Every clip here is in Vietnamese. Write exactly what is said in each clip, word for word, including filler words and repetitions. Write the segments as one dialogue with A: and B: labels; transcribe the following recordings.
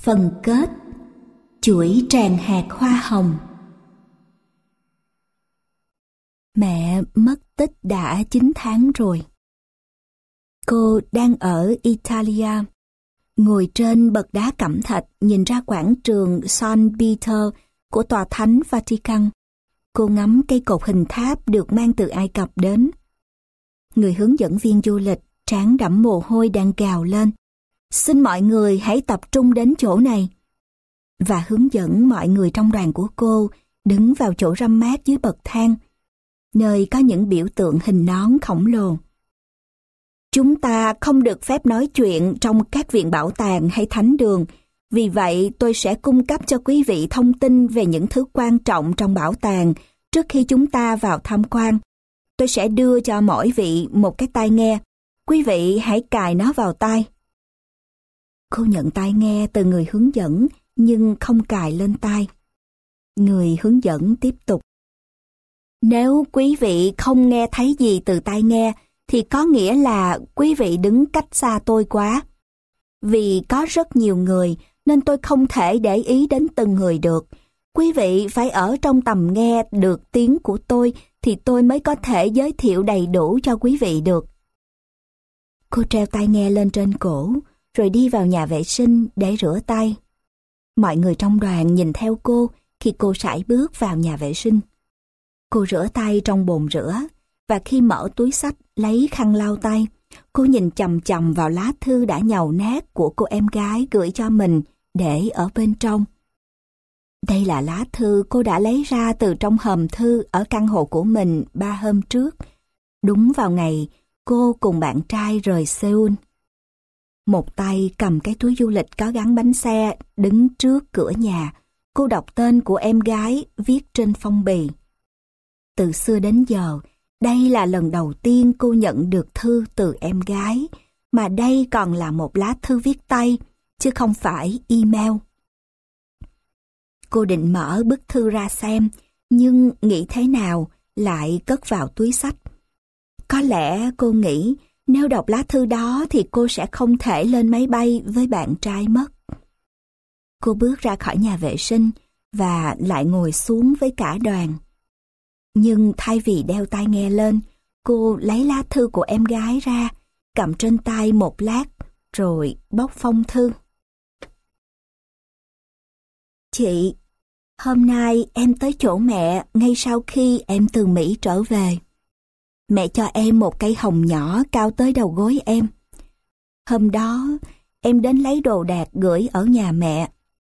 A: Phần kết. Chuỗi tràng hạt hoa hồng. Mẹ mất tích đã chín tháng rồi. Cô đang ở Italia, ngồi trên bậc đá cẩm thạch nhìn ra quảng trường San Peter của tòa thánh Vatican. Cô ngắm cây cột hình tháp được mang từ Ai Cập đến. Người hướng dẫn viên du lịch trán đẫm mồ hôi đang gào lên: "Xin mọi người hãy tập trung đến chỗ này." Và hướng dẫn mọi người trong đoàn của cô đứng vào chỗ râm mát dưới bậc thang, nơi có những biểu tượng hình nón khổng lồ. "Chúng ta không được phép nói chuyện trong các viện bảo tàng hay thánh đường, vì vậy tôi sẽ cung cấp cho quý vị thông tin về những thứ quan trọng trong bảo tàng trước khi chúng ta vào tham quan. Tôi sẽ đưa cho mỗi vị một cái tai nghe. Quý vị hãy cài nó vào tai." Cô nhận tai nghe từ người hướng dẫn nhưng không cài lên tai. Người hướng dẫn tiếp tục: "Nếu quý vị không nghe thấy gì từ tai nghe thì có nghĩa là quý vị đứng cách xa tôi quá. Vì có rất nhiều người nên tôi không thể để ý đến từng người được. Quý vị phải ở trong tầm nghe được tiếng của tôi thì tôi mới có thể giới thiệu đầy đủ cho quý vị được." Cô treo tai nghe lên trên cổ rồi đi vào nhà vệ sinh để rửa tay. Mọi người trong đoàn nhìn theo cô khi cô sải bước vào nhà vệ sinh. Cô rửa tay trong bồn rửa, và khi mở túi xách lấy khăn lau tay, cô nhìn chằm chằm vào lá thư đã nhàu nát của cô em gái gửi cho mình để ở bên trong. Đây là lá thư cô đã lấy ra từ trong hòm thư ở căn hộ của mình ba hôm trước, đúng vào ngày cô cùng bạn trai rời Seoul. Một tay cầm cái túi du lịch có gắn bánh xe, đứng trước cửa nhà, cô đọc tên của em gái viết trên phong bì. Từ xưa đến giờ, đây là lần đầu tiên cô nhận được thư từ em gái, mà đây còn là một lá thư viết tay, chứ không phải email. Cô định mở bức thư ra xem, nhưng nghĩ thế nào lại cất vào túi xách. Có lẽ cô nghĩ nếu đọc lá thư đó thì cô sẽ không thể lên máy bay với bạn trai mất. Cô bước ra khỏi nhà vệ sinh và lại ngồi xuống với cả đoàn. Nhưng thay vì đeo tai nghe lên, cô lấy lá thư của em gái ra, cầm trên tay một lát, rồi bóc phong thư. "Chị, hôm nay em tới chỗ mẹ ngay sau khi em từ Mỹ trở về. Mẹ cho em một cây hồng nhỏ cao tới đầu gối em. Hôm đó, em đến lấy đồ đạc gửi ở nhà mẹ.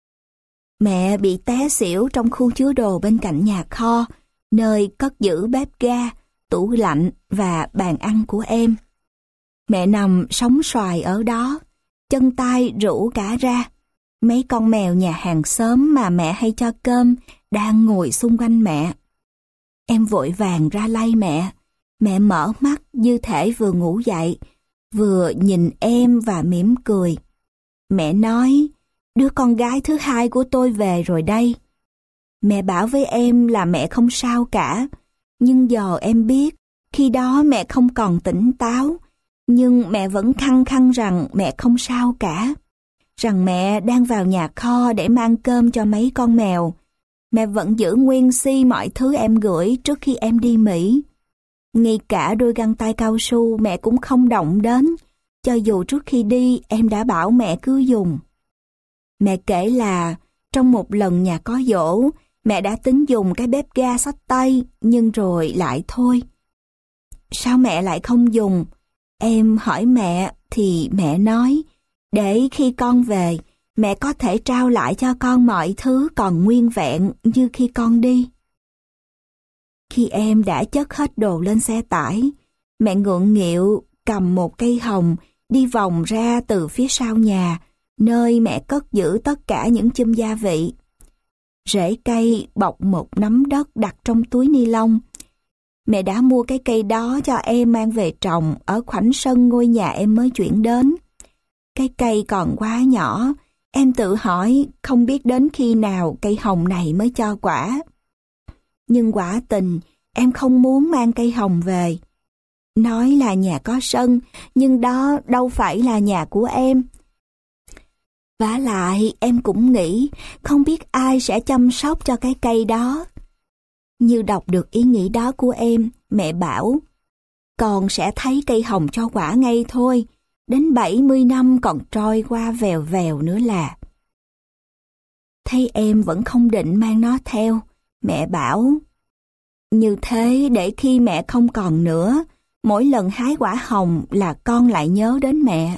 A: Mẹ bị té xỉu trong khu chứa đồ bên cạnh nhà kho, nơi cất giữ bếp ga, tủ lạnh và bàn ăn của em. Mẹ nằm sóng xoài ở đó, chân tay rũ cả ra. Mấy con mèo nhà hàng xóm mà mẹ hay cho cơm đang ngồi xung quanh mẹ. Em vội vàng ra lay mẹ. Mẹ mở mắt như thể vừa ngủ dậy, vừa nhìn em và mỉm cười. Mẹ nói, đứa con gái thứ hai của tôi về rồi đây. Mẹ bảo với em là mẹ không sao cả, nhưng giờ em biết, khi đó mẹ không còn tỉnh táo, nhưng mẹ vẫn khăng khăng rằng mẹ không sao cả, rằng mẹ đang vào nhà kho để mang cơm cho mấy con mèo. Mẹ vẫn giữ nguyên si mọi thứ em gửi trước khi em đi Mỹ. Ngay cả đôi găng tay cao su mẹ cũng không động đến, cho dù trước khi đi em đã bảo mẹ cứ dùng. Mẹ kể là trong một lần nhà có giỗ, mẹ đã tính dùng cái bếp ga xách tay, nhưng rồi lại thôi. Sao mẹ lại không dùng? Em hỏi mẹ thì mẹ nói, để khi con về, mẹ có thể trao lại cho con mọi thứ còn nguyên vẹn như khi con đi. Khi em đã chất hết đồ lên xe tải, mẹ ngượng nghịu cầm một cây hồng đi vòng ra từ phía sau nhà, nơi mẹ cất giữ tất cả những chum gia vị. Rễ cây bọc một nắm đất đặt trong túi ni lông. Mẹ đã mua cái cây đó cho em mang về trồng ở khoảnh sân ngôi nhà em mới chuyển đến. Cái cây còn quá nhỏ, em tự hỏi không biết đến khi nào cây hồng này mới cho quả. Nhưng quả tình, em không muốn mang cây hồng về. Nói là nhà có sân, nhưng đó đâu phải là nhà của em. Vả lại em cũng nghĩ không biết ai sẽ chăm sóc cho cái cây đó. Như đọc được ý nghĩ đó của em, mẹ bảo, con sẽ thấy cây hồng cho quả ngay thôi, đến bảy mươi năm còn trôi qua vèo vèo nữa là. Thấy em vẫn không định mang nó theo, mẹ bảo, như thế để khi mẹ không còn nữa, mỗi lần hái quả hồng là con lại nhớ đến mẹ.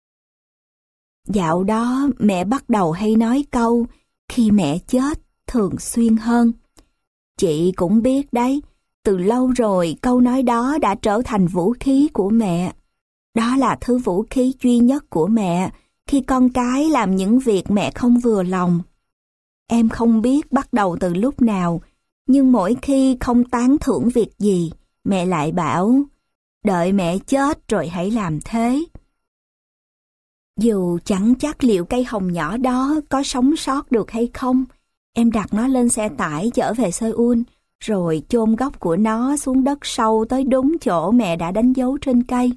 A: Dạo đó mẹ bắt đầu hay nói câu khi mẹ chết thường xuyên hơn. Chị cũng biết đấy, từ lâu rồi câu nói đó đã trở thành vũ khí của mẹ. Đó là thứ vũ khí duy nhất của mẹ khi con cái làm những việc mẹ không vừa lòng. Em không biết bắt đầu từ lúc nào, nhưng mỗi khi không tán thưởng việc gì, mẹ lại bảo, đợi mẹ chết rồi hãy làm thế. Dù chẳng chắc liệu cây hồng nhỏ đó có sống sót được hay không, em đặt nó lên xe tải chở về Seoul, rồi chôn gốc của nó xuống đất sâu tới đúng chỗ mẹ đã đánh dấu trên cây.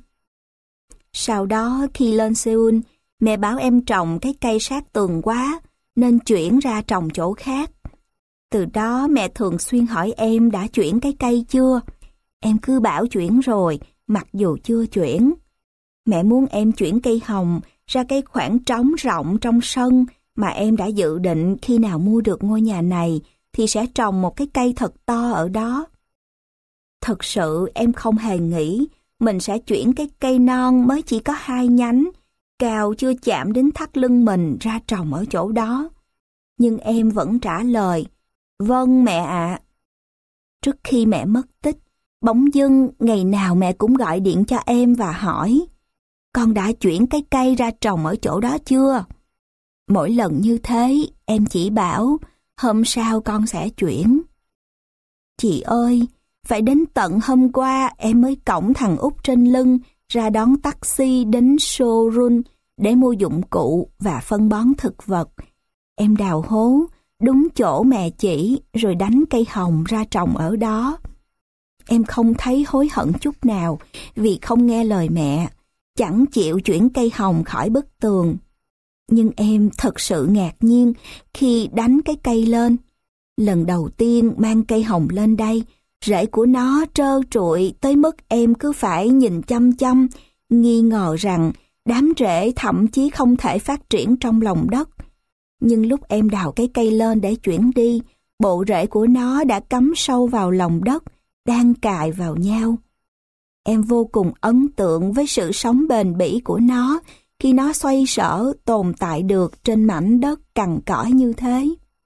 A: Sau đó khi lên Seoul, mẹ bảo em trồng cái cây sát tường quá, nên chuyển ra trồng chỗ khác. Từ đó mẹ thường xuyên hỏi em đã chuyển cái cây chưa. Em cứ bảo chuyển rồi, mặc dù chưa chuyển. Mẹ muốn em chuyển cây hồng ra cái khoảng trống rộng trong sân mà em đã dự định khi nào mua được ngôi nhà này thì sẽ trồng một cái cây thật to ở đó. Thật sự em không hề nghĩ mình sẽ chuyển cái cây non mới chỉ có hai nhánh, cao chưa chạm đến thắt lưng mình ra trồng ở chỗ đó. Nhưng em vẫn trả lời, vâng mẹ ạ. Trước khi mẹ mất tích, bỗng dưng ngày nào mẹ cũng gọi điện cho em và hỏi, con đã chuyển cái cây ra trồng ở chỗ đó chưa? Mỗi lần như thế, em chỉ bảo, hôm sau con sẽ chuyển. Chị ơi, phải đến tận hôm qua em mới cõng thằng Út trên lưng ra đón taxi đến showroom để mua dụng cụ và phân bón thực vật. Em đào hố, đúng chỗ mẹ chỉ rồi đánh cây hồng ra trồng ở đó. Em không thấy hối hận chút nào vì không nghe lời mẹ, chẳng chịu chuyển cây hồng khỏi bức tường. Nhưng em thật sự ngạc nhiên khi đánh cái cây lên. Lần đầu tiên mang cây hồng lên đây, rễ của nó trơ trụi tới mức em cứ phải nhìn chăm chăm, nghi ngờ rằng đám rễ thậm chí không thể phát triển trong lòng đất. Nhưng lúc em đào cái cây lên để chuyển đi, bộ rễ của nó đã cắm sâu vào lòng đất, đang cài vào nhau. Em vô cùng ấn tượng với sự sống bền bỉ của nó khi nó xoay sở tồn tại được trên mảnh đất cằn cõi như thế.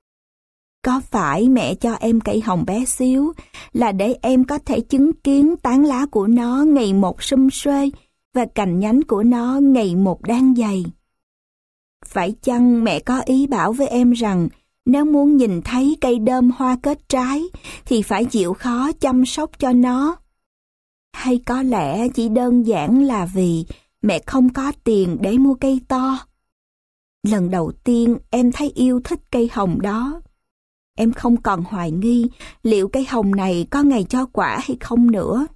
A: Có phải mẹ cho em cây hồng bé xíu là để em có thể chứng kiến tán lá của nó ngày một sum suê và cành nhánh của nó ngày một đan dày? Phải chăng mẹ có ý bảo với em rằng nếu muốn nhìn thấy cây đơm hoa kết trái thì phải chịu khó chăm sóc cho nó? Hay có lẽ chỉ đơn giản là vì mẹ không có tiền để mua cây to? Lần đầu tiên em thấy yêu thích cây hồng đó. Em không còn hoài nghi liệu cây hồng này có ngày cho quả hay không nữa.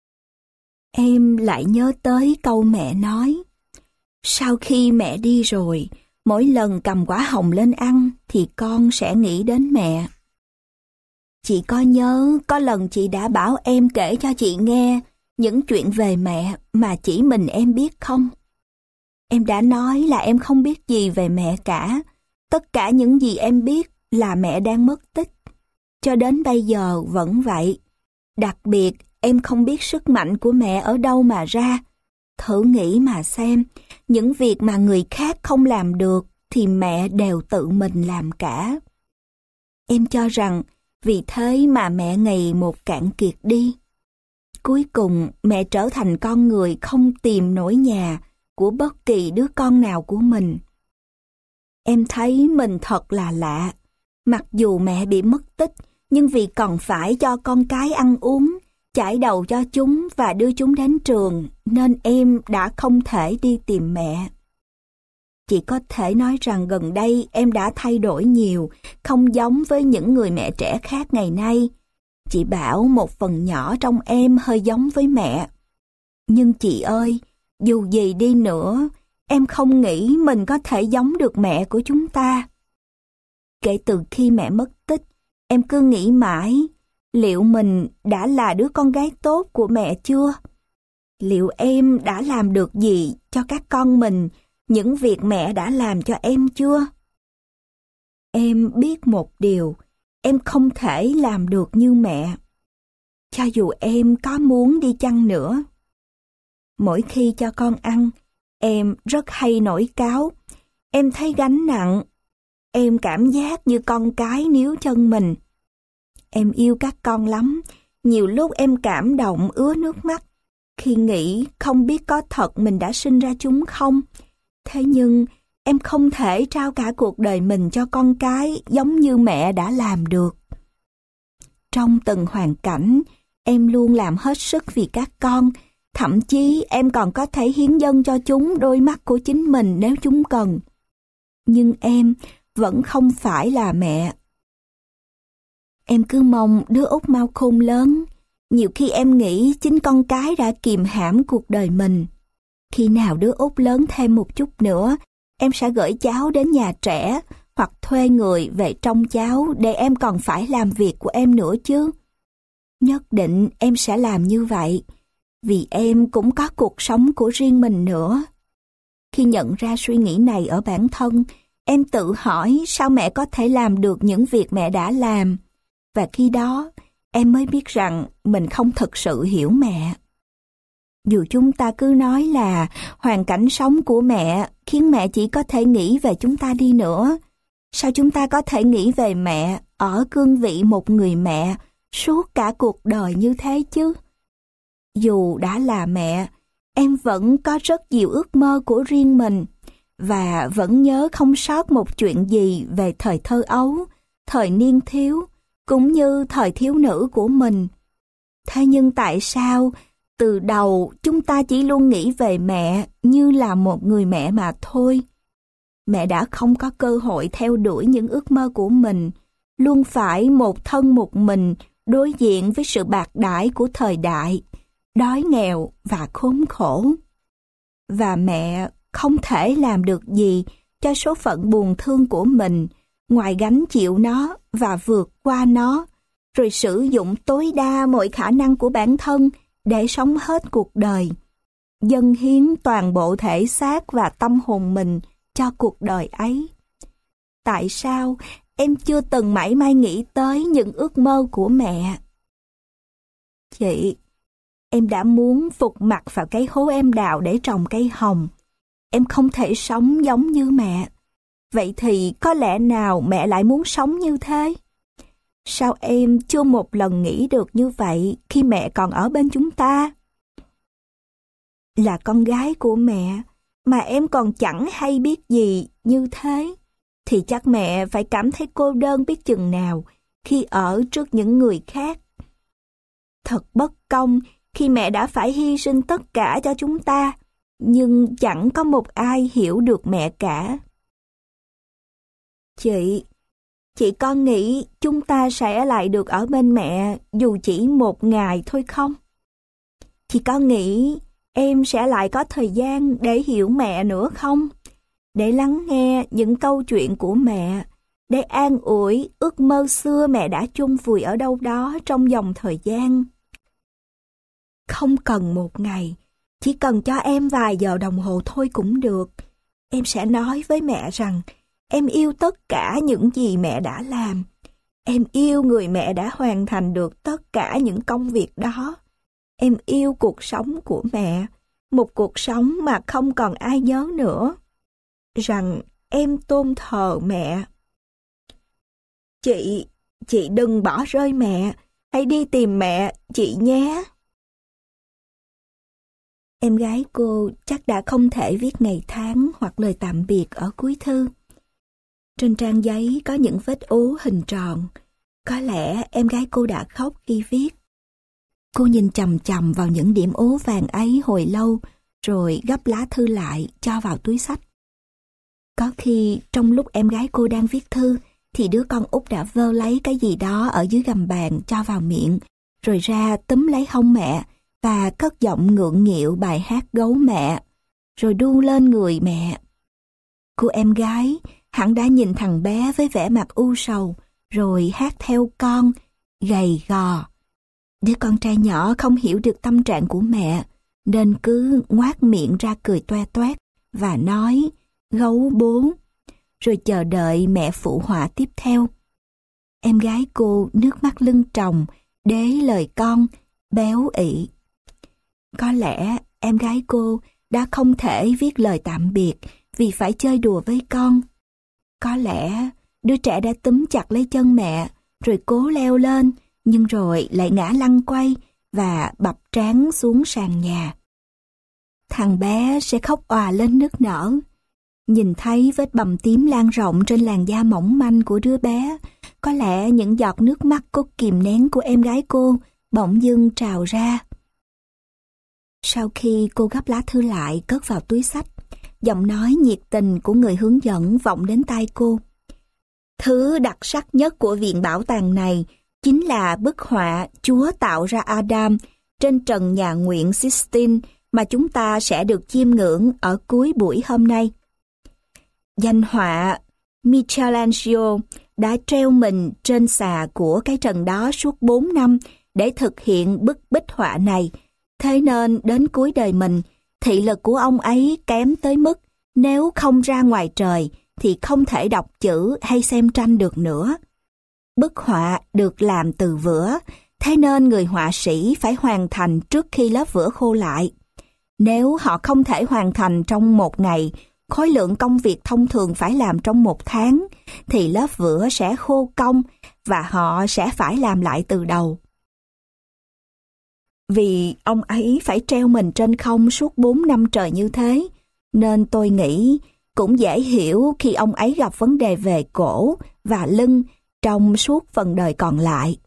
A: Em lại nhớ tới câu mẹ nói, sau khi mẹ đi rồi, mỗi lần cầm quả hồng lên ăn thì con sẽ nghĩ đến mẹ. Chị có nhớ có lần chị đã bảo em kể cho chị nghe những chuyện về mẹ mà chỉ mình em biết không? Em đã nói là em không biết gì về mẹ cả. Tất cả những gì em biết là mẹ đang mất tích. Cho đến bây giờ vẫn vậy. Đặc biệt, em không biết sức mạnh của mẹ ở đâu mà ra. Thử nghĩ mà xem, những việc mà người khác không làm được thì mẹ đều tự mình làm cả. Em cho rằng vì thế mà mẹ ngày một cạn kiệt đi. Cuối cùng mẹ trở thành con người không tìm nổi nhà của bất kỳ đứa con nào của mình. Em thấy mình thật là lạ. Mặc dù mẹ bị mất tích, nhưng vì còn phải cho con cái ăn uống, chải đầu cho chúng và đưa chúng đến trường, nên em đã không thể đi tìm mẹ. Chỉ có thể nói rằng gần đây em đã thay đổi nhiều, không giống với những người mẹ trẻ khác ngày nay. Chị bảo một phần nhỏ trong em hơi giống với mẹ. Nhưng chị ơi, dù gì đi nữa, em không nghĩ mình có thể giống được mẹ của chúng ta. Kể từ khi mẹ mất tích, em cứ nghĩ mãi, liệu mình đã là đứa con gái tốt của mẹ chưa? Liệu em đã làm được gì cho các con mình, những việc mẹ đã làm cho em chưa? Em biết một điều, em không thể làm được như mẹ, cho dù em có muốn đi chăng nữa. Mỗi khi cho con ăn, em rất hay nổi cáu. Em thấy gánh nặng. Em cảm giác như con cái níu chân mình. Em yêu các con lắm. Nhiều lúc em cảm động ứa nước mắt khi nghĩ không biết có thật mình đã sinh ra chúng không. Thế nhưng em không thể trao cả cuộc đời mình cho con cái giống như mẹ đã làm được. Trong từng hoàn cảnh, em luôn làm hết sức vì các con. Thậm chí em còn có thể hiến dâng cho chúng đôi mắt của chính mình nếu chúng cần. Nhưng em vẫn không phải là mẹ. Em cứ mong đứa út mau khôn lớn. Nhiều khi em nghĩ chính con cái đã kìm hãm cuộc đời mình. Khi nào đứa út lớn thêm một chút nữa, em sẽ gửi cháu đến nhà trẻ hoặc thuê người về trông cháu để em còn phải làm việc của em nữa chứ. Nhất định em sẽ làm như vậy, vì em cũng có cuộc sống của riêng mình nữa. Khi nhận ra suy nghĩ này ở bản thân, em tự hỏi sao mẹ có thể làm được những việc mẹ đã làm. Và khi đó, em mới biết rằng mình không thực sự hiểu mẹ. Dù chúng ta cứ nói là hoàn cảnh sống của mẹ khiến mẹ chỉ có thể nghĩ về chúng ta đi nữa, sao chúng ta có thể nghĩ về mẹ ở cương vị một người mẹ suốt cả cuộc đời như thế chứ? Dù đã là mẹ, em vẫn có rất nhiều ước mơ của riêng mình và vẫn nhớ không sót một chuyện gì về thời thơ ấu, thời niên thiếu, cũng như thời thiếu nữ của mình. Thế nhưng tại sao từ đầu chúng ta chỉ luôn nghĩ về mẹ như là một người mẹ mà thôi? Mẹ đã không có cơ hội theo đuổi những ước mơ của mình, luôn phải một thân một mình đối diện với sự bạc đãi của thời đại, đói nghèo và khốn khổ. Và mẹ không thể làm được gì cho số phận buồn thương của mình, ngoài gánh chịu nó và vượt qua nó, rồi sử dụng tối đa mọi khả năng của bản thân để sống hết cuộc đời, dâng hiến toàn bộ thể xác và tâm hồn mình cho cuộc đời ấy. Tại sao em chưa từng mảy may nghĩ tới những ước mơ của mẹ? Chị, em đã muốn phục mặt vào cái hố em đào để trồng cây hồng. Em không thể sống giống như mẹ. Vậy thì có lẽ nào mẹ lại muốn sống như thế? Sao em chưa một lần nghĩ được như vậy khi mẹ còn ở bên chúng ta? Là con gái của mẹ mà em còn chẳng hay biết gì như thế, thì chắc mẹ phải cảm thấy cô đơn biết chừng nào khi ở trước những người khác. Thật bất công khi mẹ đã phải hy sinh tất cả cho chúng ta, nhưng chẳng có một ai hiểu được mẹ cả. Chị, chị có nghĩ chúng ta sẽ lại được ở bên mẹ dù chỉ một ngày thôi không? Chị có nghĩ em sẽ lại có thời gian để hiểu mẹ nữa không? Để lắng nghe những câu chuyện của mẹ, để an ủi ước mơ xưa mẹ đã chôn vùi ở đâu đó trong dòng thời gian. Không cần một ngày, chỉ cần cho em vài giờ đồng hồ thôi cũng được. Em sẽ nói với mẹ rằng em yêu tất cả những gì mẹ đã làm. Em yêu người mẹ đã hoàn thành được tất cả những công việc đó. Em yêu cuộc sống của mẹ, một cuộc sống mà không còn ai nhớ nữa. Rằng em tôn thờ mẹ. Chị, chị đừng bỏ rơi mẹ, hãy đi tìm mẹ, chị nhé. Em gái cô chắc đã không thể viết ngày tháng hoặc lời tạm biệt ở cuối thư. Trên trang giấy có những vết ố hình tròn. Có lẽ em gái cô đã khóc khi viết. Cô nhìn chằm chằm vào những điểm ố vàng ấy hồi lâu, rồi gấp lá thư lại cho vào túi xách. Có khi trong lúc em gái cô đang viết thư, thì đứa con út đã vơ lấy cái gì đó ở dưới gầm bàn cho vào miệng, rồi ra túm lấy hông mẹ và cất giọng ngượng nghịu bài hát Gấu Mẹ. rồi đu lên người mẹ. Cô em gái hẳn đã nhìn thằng bé với vẻ mặt u sầu, rồi hát theo con, gầy gò. Đứa con trai nhỏ không hiểu được tâm trạng của mẹ, nên cứ ngoác miệng ra cười toe toét và nói gấu bố, rồi chờ đợi mẹ phụ họa tiếp theo. Em gái cô nước mắt lưng tròng, đế lời con, béo ị. Có lẽ em gái cô đã không thể viết lời tạm biệt vì phải chơi đùa với con. Có lẽ đứa trẻ đã túm chặt lấy chân mẹ, rồi cố leo lên, nhưng rồi lại ngã lăn quay và bập trán xuống sàn nhà. Thằng bé sẽ khóc òa lên nức nở. Nhìn thấy vết bầm tím lan rộng trên làn da mỏng manh của đứa bé, có lẽ những giọt nước mắt cốt kìm nén của em gái cô bỗng dưng trào ra. Sau khi cô gấp lá thư lại cất vào túi xách, giọng nói nhiệt tình của người hướng dẫn vọng đến tai cô. Thứ đặc sắc nhất của viện bảo tàng này chính là bức họa Chúa tạo ra Adam trên trần nhà nguyện Sistine mà chúng ta sẽ được chiêm ngưỡng ở cuối buổi hôm nay. Danh họa Michelangelo đã treo mình trên xà của cái trần đó suốt bốn năm để thực hiện bức bích họa này. Thế nên đến cuối đời mình, thị lực của ông ấy kém tới mức nếu không ra ngoài trời thì không thể đọc chữ hay xem tranh được nữa. Bức họa được làm từ vữa, thế nên người họa sĩ phải hoàn thành trước khi lớp vữa khô lại. Nếu họ không thể hoàn thành trong một ngày, khối lượng công việc thông thường phải làm trong một tháng, thì lớp vữa sẽ khô cong và họ sẽ phải làm lại từ đầu. Vì ông ấy phải treo mình trên không suốt bốn năm trời như thế, nên tôi nghĩ cũng dễ hiểu khi ông ấy gặp vấn đề về cổ và lưng trong suốt phần đời còn lại.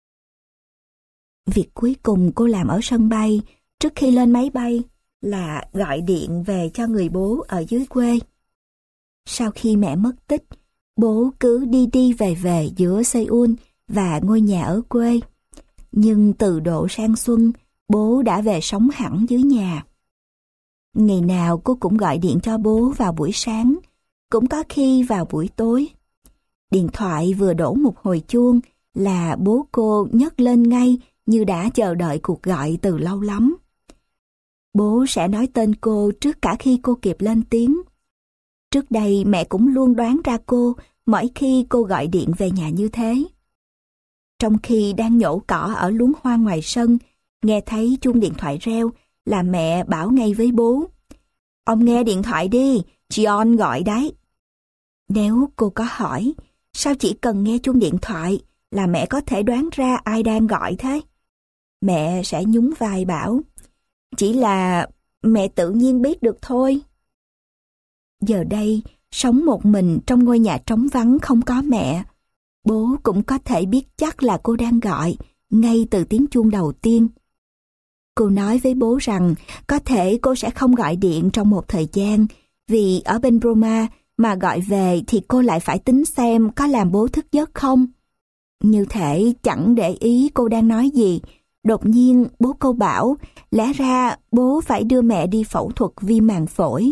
A: Việc cuối cùng cô làm ở sân bay trước khi lên máy bay là gọi điện về cho người bố ở dưới quê. Sau khi mẹ mất tích, bố cứ đi đi về về giữa Seoul và ngôi nhà ở quê. Nhưng từ độ sang xuân, bố đã về sống hẳn dưới nhà. Ngày nào cô cũng gọi điện cho bố vào buổi sáng, cũng có khi vào buổi tối. Điện thoại vừa đổ một hồi chuông là bố cô nhấc lên ngay như đã chờ đợi cuộc gọi từ lâu lắm. Bố sẽ nói tên cô trước cả khi cô kịp lên tiếng. Trước đây mẹ cũng luôn đoán ra cô mỗi khi cô gọi điện về nhà như thế. Trong khi đang nhổ cỏ ở luống hoa ngoài sân, nghe thấy chuông điện thoại reo là mẹ bảo ngay với bố. Ông nghe điện thoại đi, John gọi đấy. Nếu cô có hỏi, sao chỉ cần nghe chuông điện thoại là mẹ có thể đoán ra ai đang gọi thế? Mẹ sẽ nhún vai bảo, chỉ là mẹ tự nhiên biết được thôi. Giờ đây, sống một mình trong ngôi nhà trống vắng không có mẹ, bố cũng có thể biết chắc là cô đang gọi ngay từ tiếng chuông đầu tiên. Cô nói với bố rằng có thể cô sẽ không gọi điện trong một thời gian, vì ở bên Roma mà gọi về thì cô lại phải tính xem có làm bố thức giấc không. Như thể chẳng để ý cô đang nói gì, đột nhiên bố cô bảo lẽ ra bố phải đưa mẹ đi phẫu thuật viêm màng phổi.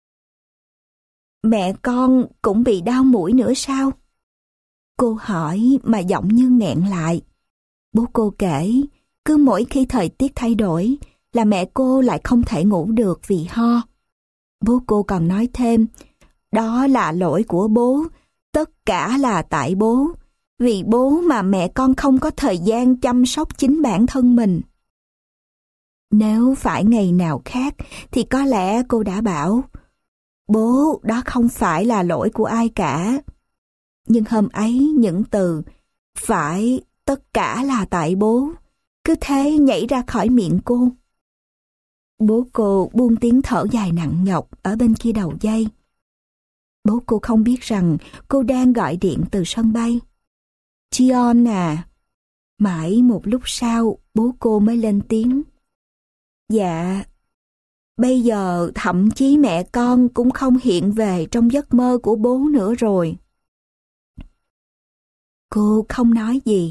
A: Mẹ con cũng bị đau mũi nữa sao? Cô hỏi mà giọng như nghẹn lại. Bố cô kể, cứ mỗi khi thời tiết thay đổi là mẹ cô lại không thể ngủ được vì ho. Bố cô còn nói thêm, đó là lỗi của bố, tất cả là tại bố, vì bố mà mẹ con không có thời gian chăm sóc chính bản thân mình. Nếu phải ngày nào khác thì có lẽ cô đã bảo, bố, đó không phải là lỗi của ai cả. Nhưng hôm ấy những từ phải, tất cả là tại bố cứ thế nhảy ra khỏi miệng cô. Bố cô buông tiếng thở dài nặng nhọc ở bên kia đầu dây. Bố cô không biết rằng cô đang gọi điện từ sân bay. Chion à. Mãi một lúc sau bố cô mới lên tiếng. Dạ, bây giờ thậm chí mẹ con cũng không hiện về trong giấc mơ của bố nữa rồi. Cô không nói gì.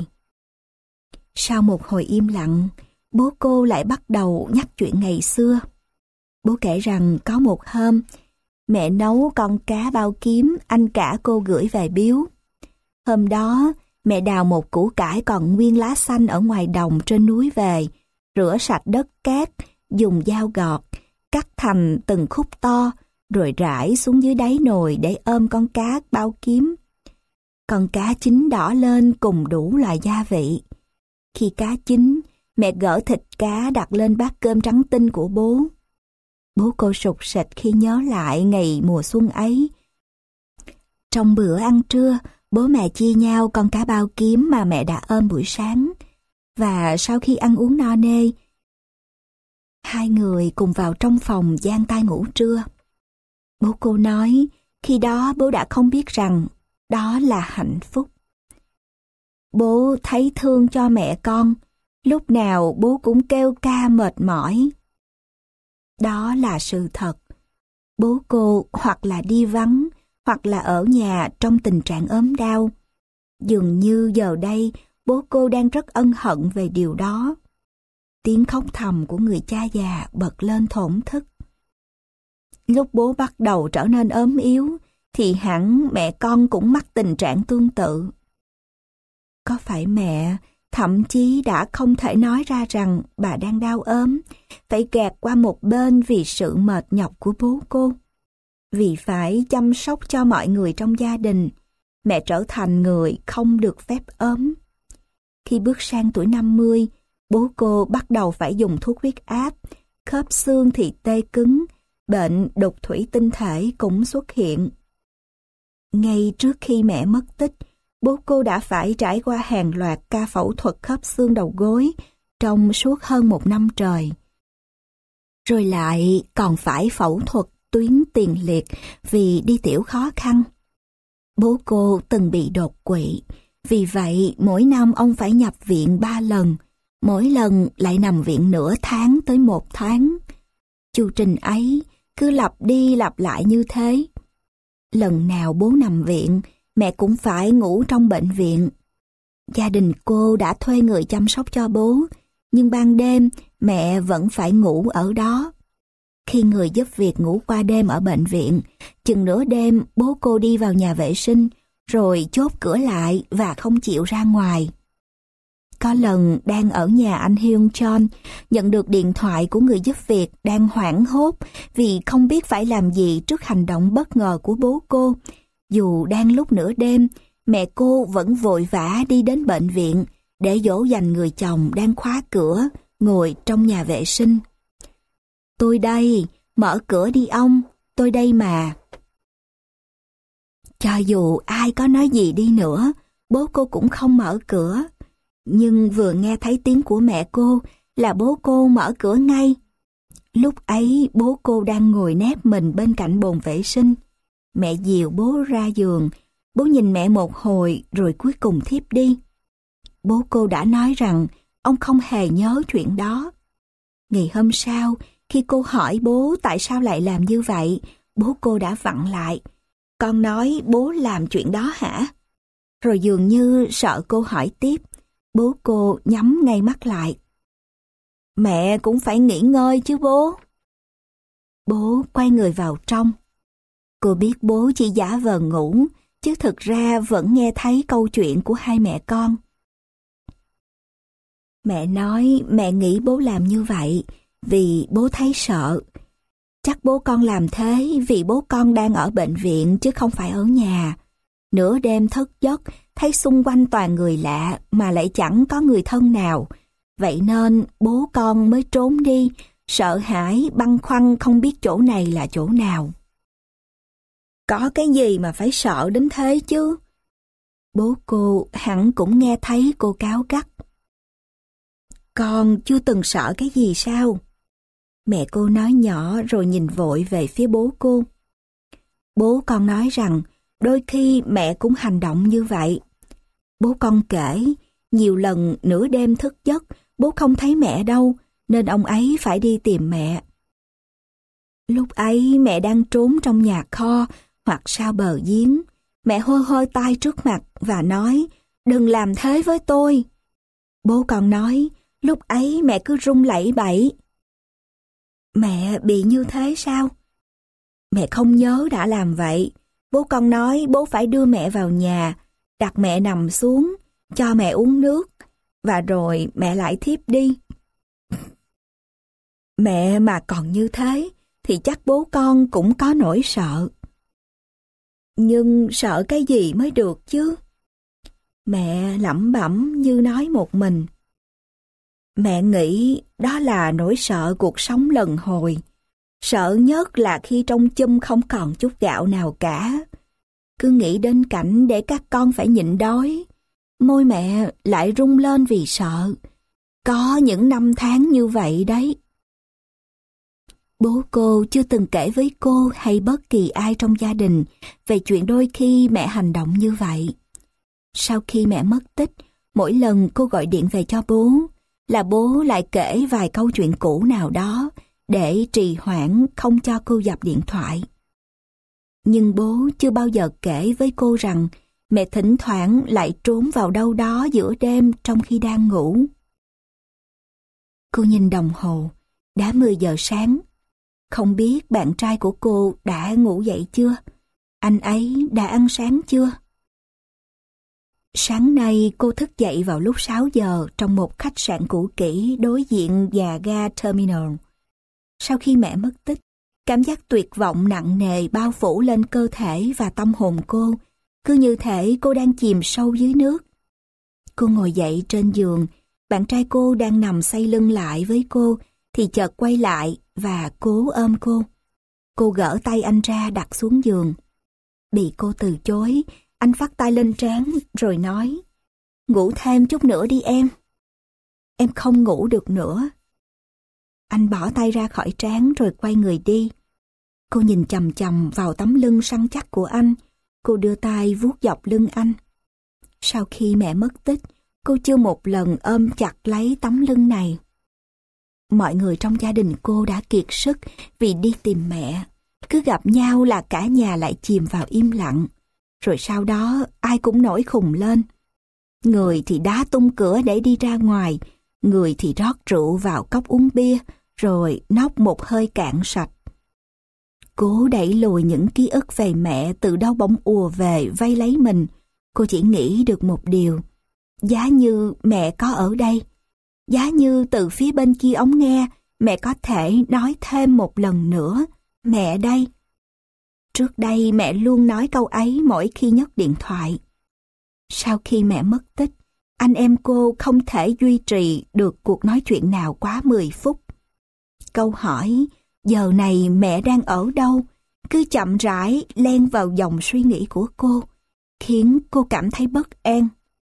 A: Sau một hồi im lặng, bố cô lại bắt đầu nhắc chuyện ngày xưa. Bố kể rằng có một hôm, mẹ nấu con cá bao kiếm anh cả cô gửi về biếu. Hôm đó, mẹ đào một củ cải còn nguyên lá xanh ở ngoài đồng trên núi về, rửa sạch đất cát, dùng dao gọt, cắt thành từng khúc to, rồi rải xuống dưới đáy nồi để ôm con cá bao kiếm. Con cá chín đỏ lên cùng đủ loại gia vị. Khi cá chín, mẹ gỡ thịt cá đặt lên bát cơm trắng tinh của bố. Bố cô sụt sịt khi nhớ lại ngày mùa xuân ấy. Trong bữa ăn trưa, bố mẹ chia nhau con cá bao kiếm mà mẹ đã ôm buổi sáng. Và sau khi ăn uống no nê, hai người cùng vào trong phòng giang tay ngủ trưa. Bố cô nói, khi đó bố đã không biết rằng đó là hạnh phúc. Bố thấy thương cho mẹ con, lúc nào bố cũng kêu ca mệt mỏi. Đó là sự thật. Bố cô hoặc là đi vắng, hoặc là ở nhà trong tình trạng ốm đau. Dường như giờ đây, bố cô đang rất ân hận về điều đó. Tiếng khóc thầm của người cha già bật lên thổn thức. Lúc bố bắt đầu trở nên ốm yếu, thì hẳn mẹ con cũng mắc tình trạng tương tự. Có phải mẹ thậm chí đã không thể nói ra rằng bà đang đau ốm, phải gạt qua một bên vì sự mệt nhọc của bố cô? Vì phải chăm sóc cho mọi người trong gia đình, mẹ trở thành người không được phép ốm. Khi bước sang tuổi năm mươi, bố cô bắt đầu phải dùng thuốc huyết áp, khớp xương thì tê cứng, bệnh đục thủy tinh thể cũng xuất hiện. Ngay trước khi mẹ mất tích, bố cô đã phải trải qua hàng loạt ca phẫu thuật khớp xương đầu gối trong suốt hơn một năm trời. Rồi lại còn phải phẫu thuật tuyến tiền liệt vì đi tiểu khó khăn. Bố cô từng bị đột quỵ, vì vậy mỗi năm ông phải nhập viện ba lần, mỗi lần lại nằm viện nửa tháng tới một tháng. Chu trình ấy cứ lặp đi lặp lại như thế. Lần nào bố nằm viện, mẹ cũng phải ngủ trong bệnh viện. Gia đình cô đã thuê người chăm sóc cho bố, nhưng ban đêm mẹ vẫn phải ngủ ở đó. Khi người giúp việc ngủ qua đêm ở bệnh viện, chừng nửa đêm bố cô đi vào nhà vệ sinh, rồi chốt cửa lại và không chịu ra ngoài. Có lần đang ở nhà anh Hyun John, nhận được điện thoại của người giúp việc đang hoảng hốt vì không biết phải làm gì trước hành động bất ngờ của bố cô. Dù đang lúc nửa đêm, mẹ cô vẫn vội vã đi đến bệnh viện để dỗ dành người chồng đang khóa cửa, ngồi trong nhà vệ sinh. "Tôi đây, mở cửa đi ông, tôi đây mà." Cho dù ai có nói gì đi nữa, bố cô cũng không mở cửa. Nhưng vừa nghe thấy tiếng của mẹ cô là bố cô mở cửa ngay. Lúc ấy bố cô đang ngồi nép mình bên cạnh bồn vệ sinh. Mẹ dìu bố ra giường, bố nhìn mẹ một hồi rồi cuối cùng thiếp đi. Bố cô đã nói rằng ông không hề nhớ chuyện đó. Ngày hôm sau, khi cô hỏi bố tại sao lại làm như vậy, bố cô đã vặn lại. "Con nói bố làm chuyện đó hả?" Rồi dường như sợ cô hỏi tiếp, bố cô nhắm ngay mắt lại. "Mẹ cũng phải nghỉ ngơi chứ bố." Bố quay người vào trong. Cô biết bố chỉ giả vờ ngủ, chứ thực ra vẫn nghe thấy câu chuyện của hai mẹ con. Mẹ nói mẹ nghĩ bố làm như vậy vì bố thấy sợ. Chắc bố con làm thế vì bố con đang ở bệnh viện chứ không phải ở nhà. Nửa đêm thức giấc, thấy xung quanh toàn người lạ mà lại chẳng có người thân nào. Vậy nên bố con mới trốn đi, sợ hãi, băn khoăn không biết chỗ này là chỗ nào. Có cái gì mà phải sợ đến thế chứ? Bố cô hẳn cũng nghe thấy cô cáu gắt. Con chưa từng sợ cái gì sao? Mẹ cô nói nhỏ rồi nhìn vội về phía bố cô. Bố con nói rằng đôi khi mẹ cũng hành động như vậy. Bố con kể, nhiều lần nửa đêm thức giấc, bố không thấy mẹ đâu, nên ông ấy phải đi tìm mẹ. Lúc ấy mẹ đang trốn trong nhà kho hoặc sau bờ giếng. Mẹ hôi hôi tay trước mặt và nói, đừng làm thế với tôi. Bố con nói, lúc ấy mẹ cứ run lẩy bẩy. Mẹ bị như thế sao? Mẹ không nhớ đã làm vậy. Bố con nói bố phải đưa mẹ vào nhà, đặt mẹ nằm xuống, cho mẹ uống nước, và rồi mẹ lại thiếp đi. Mẹ mà còn như thế, thì chắc bố con cũng có nỗi sợ. Nhưng sợ cái gì mới được chứ? Mẹ lẩm bẩm như nói một mình. Mẹ nghĩ đó là nỗi sợ cuộc sống lần hồi. Sợ nhất là khi trong chum không còn chút gạo nào cả. Cứ nghĩ đến cảnh để các con phải nhịn đói. Môi mẹ lại rung lên vì sợ. Có những năm tháng như vậy đấy. Bố cô chưa từng kể với cô hay bất kỳ ai trong gia đình về chuyện đôi khi mẹ hành động như vậy. Sau khi mẹ mất tích, mỗi lần cô gọi điện về cho bố, là bố lại kể vài câu chuyện cũ nào đó để trì hoãn không cho cô dập điện thoại. Nhưng bố chưa bao giờ kể với cô rằng mẹ thỉnh thoảng lại trốn vào đâu đó giữa đêm trong khi đang ngủ. Cô nhìn đồng hồ, đã mười giờ sáng. Không biết bạn trai của cô đã ngủ dậy chưa? Anh ấy đã ăn sáng chưa? Sáng nay cô thức dậy vào lúc sáu giờ trong một khách sạn cũ kỹ đối diện nhà ga Terminal. Sau khi mẹ mất tích, cảm giác tuyệt vọng nặng nề bao phủ lên cơ thể và tâm hồn cô, cứ như thể cô đang chìm sâu dưới nước. Cô ngồi dậy trên giường, bạn trai cô đang nằm xoay lưng lại với cô, thì chợt quay lại và cố ôm cô. Cô gỡ tay anh ra đặt xuống giường. Bị cô từ chối, anh vắt tay lên trán rồi nói, ngủ thêm chút nữa đi em. Em không ngủ được nữa. Anh bỏ tay ra khỏi trán rồi quay người đi. Cô nhìn chằm chằm vào tấm lưng săn chắc của anh. Cô đưa tay vuốt dọc lưng anh. Sau khi mẹ mất tích, cô chưa một lần ôm chặt lấy tấm lưng này. Mọi người trong gia đình cô đã kiệt sức vì đi tìm mẹ. Cứ gặp nhau là cả nhà lại chìm vào im lặng. Rồi sau đó ai cũng nổi khùng lên. Người thì đá tung cửa để đi ra ngoài, người thì rót rượu vào cốc uống bia, rồi nốc một hơi cạn sạch. Cố đẩy lùi những ký ức về mẹ từ đâu bỗng ùa về vây lấy mình. Cô chỉ nghĩ được một điều. Giá như mẹ có ở đây. Giá như từ phía bên kia ống nghe, mẹ có thể nói thêm một lần nữa, mẹ đây. Trước đây mẹ luôn nói câu ấy mỗi khi nhấc điện thoại. Sau khi mẹ mất tích, anh em cô không thể duy trì được cuộc nói chuyện nào quá mười phút. Câu hỏi, giờ này mẹ đang ở đâu, cứ chậm rãi len vào dòng suy nghĩ của cô, khiến cô cảm thấy bất an.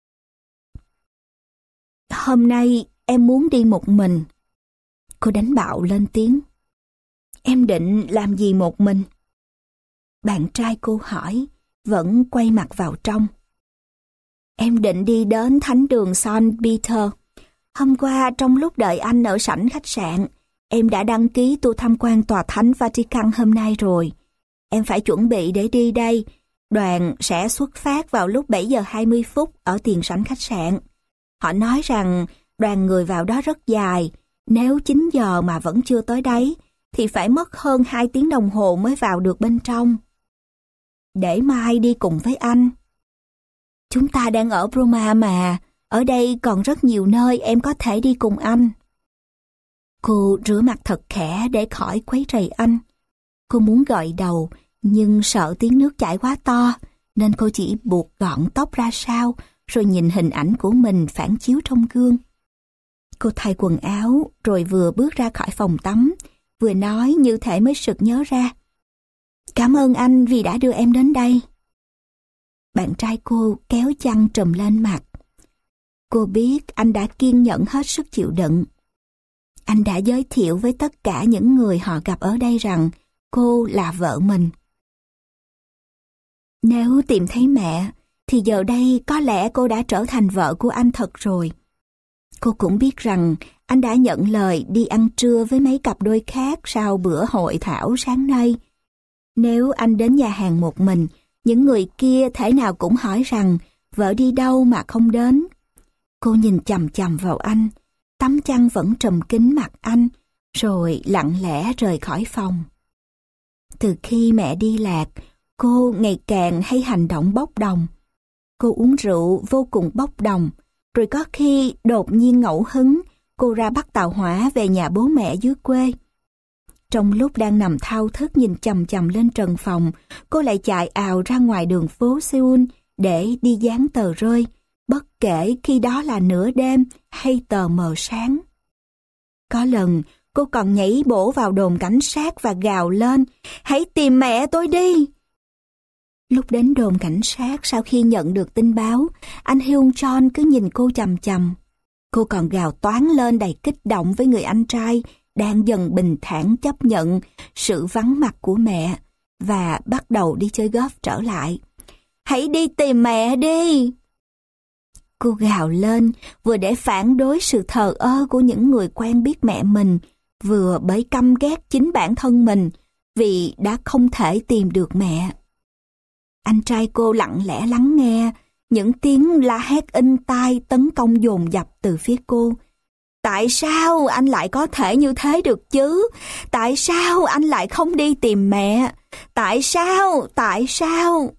A: Hôm nay em muốn đi một mình. Cô đánh bạo lên tiếng. Em định làm gì một mình? Bạn trai cô hỏi, vẫn quay mặt vào trong. Em định đi đến thánh đường Saint Peter. Hôm qua trong lúc đợi anh ở sảnh khách sạn, em đã đăng ký tour tham quan tòa thánh Vatican hôm nay rồi. Em phải chuẩn bị để đi đây. Đoàn sẽ xuất phát vào lúc bảy giờ hai mươi phút ở tiền sảnh khách sạn. Họ nói rằng đoàn người vào đó rất dài. Nếu chín giờ mà vẫn chưa tới đấy, thì phải mất hơn hai tiếng đồng hồ mới vào được bên trong. Để mai đi cùng với anh. Chúng ta đang ở Roma mà, ở đây còn rất nhiều nơi em có thể đi cùng anh. Cô rửa mặt thật khẽ để khỏi quấy rầy anh. Cô muốn gội đầu, nhưng sợ tiếng nước chảy quá to, nên cô chỉ buộc gọn tóc ra sau, rồi nhìn hình ảnh của mình phản chiếu trong gương. Cô thay quần áo, rồi vừa bước ra khỏi phòng tắm, vừa nói như thể mới sực nhớ ra. Cảm ơn anh vì đã đưa em đến đây. Bạn trai cô kéo chăn trùm lên mặt. Cô biết anh đã kiên nhẫn hết sức chịu đựng. Anh đã giới thiệu với tất cả những người họ gặp ở đây rằng cô là vợ mình. Nếu tìm thấy mẹ, thì giờ đây có lẽ cô đã trở thành vợ của anh thật rồi. Cô cũng biết rằng anh đã nhận lời đi ăn trưa với mấy cặp đôi khác sau bữa hội thảo sáng nay. Nếu anh đến nhà hàng một mình, những người kia thể nào cũng hỏi rằng vợ đi đâu mà không đến. Cô nhìn chằm chằm vào anh, tấm chăn vẫn trùm kín mặt anh, rồi lặng lẽ rời khỏi phòng. Từ khi mẹ đi lạc, cô ngày càng hay hành động bốc đồng. Cô uống rượu vô cùng bốc đồng, rồi có khi đột nhiên ngẫu hứng, cô ra bắt tàu hỏa về nhà bố mẹ dưới quê. Trong lúc đang nằm thao thức nhìn chằm chằm lên trần phòng, cô lại chạy ào ra ngoài đường phố Seoul để đi dán tờ rơi, bất kể khi đó là nửa đêm hay tờ mờ sáng. Có lần, cô còn nhảy bổ vào đồn cảnh sát và gào lên, "Hãy tìm mẹ tôi đi!" Lúc đến đồn cảnh sát sau khi nhận được tin báo, anh Hyun Chon cứ nhìn cô chằm chằm. Cô còn gào toáng lên đầy kích động với người anh trai đang dần bình thản chấp nhận sự vắng mặt của mẹ và bắt đầu đi chơi golf trở lại. "Hãy đi tìm mẹ đi!" Cô gào lên vừa để phản đối sự thờ ơ của những người quen biết mẹ mình, vừa bởi căm ghét chính bản thân mình vì đã không thể tìm được mẹ. Anh trai cô lặng lẽ lắng nghe những tiếng la hét inh tai tấn công dồn dập từ phía cô. "Tại sao anh lại có thể như thế được chứ? Tại sao anh lại không đi tìm mẹ? Tại sao? Tại sao?"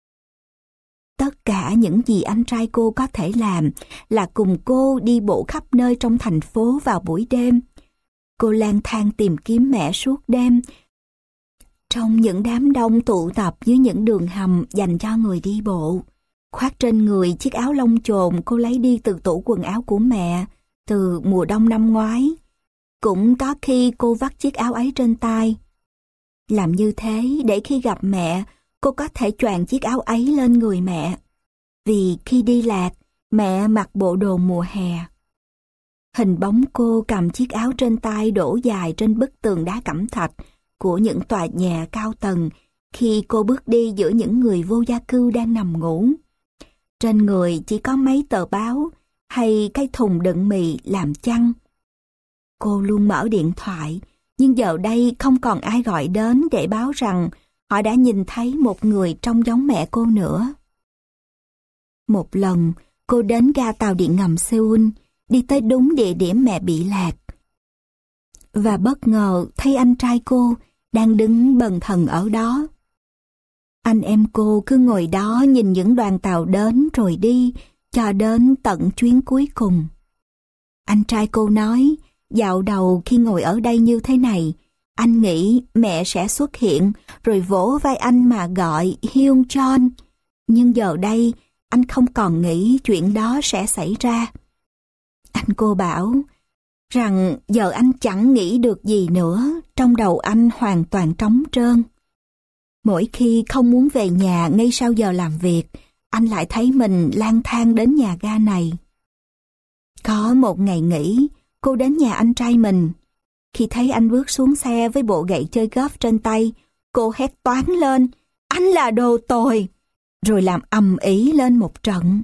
A: Tất cả những gì anh trai cô có thể làm là cùng cô đi bộ khắp nơi trong thành phố vào buổi đêm. Cô lang thang tìm kiếm mẹ suốt đêm, trong những đám đông tụ tập dưới những đường hầm dành cho người đi bộ. Khoác trên người chiếc áo lông chồn cô lấy đi từ tủ quần áo của mẹ từ mùa đông năm ngoái. Cũng có khi cô vắt chiếc áo ấy trên tay. Làm như thế để khi gặp mẹ, cô có thể choàng chiếc áo ấy lên người mẹ. Vì khi đi lạc, mẹ mặc bộ đồ mùa hè. Hình bóng cô cầm chiếc áo trên tay đổ dài trên bức tường đá cẩm thạch của những tòa nhà cao tầng khi cô bước đi giữa những người vô gia cư đang nằm ngủ. Trên người chỉ có mấy tờ báo hay cái thùng đựng mì làm chăn. Cô luôn mở điện thoại, nhưng giờ đây không còn ai gọi đến để báo rằng họ đã nhìn thấy một người trông giống mẹ cô nữa. Một lần, cô đến ga tàu điện ngầm Seoul, đi tới đúng địa điểm mẹ bị lạc. Và bất ngờ thấy anh trai cô đang đứng bần thần ở đó. Anh em cô cứ ngồi đó nhìn những đoàn tàu đến rồi đi, cho đến tận chuyến cuối cùng. Anh trai cô nói, dạo đầu khi ngồi ở đây như thế này, anh nghĩ mẹ sẽ xuất hiện rồi vỗ vai anh mà gọi Hyun Chon. Nhưng giờ đây, anh không còn nghĩ chuyện đó sẽ xảy ra. Anh cô bảo rằng giờ anh chẳng nghĩ được gì nữa, trong đầu anh hoàn toàn trống trơn. Mỗi khi không muốn về nhà ngay sau giờ làm việc, anh lại thấy mình lang thang đến nhà ga này. Có một ngày nghỉ, cô đến nhà anh trai mình. Khi thấy anh bước xuống xe với bộ gậy chơi golf trên tay, cô hét toáng lên, "Anh là đồ tồi!" rồi làm ầm ĩ lên một trận.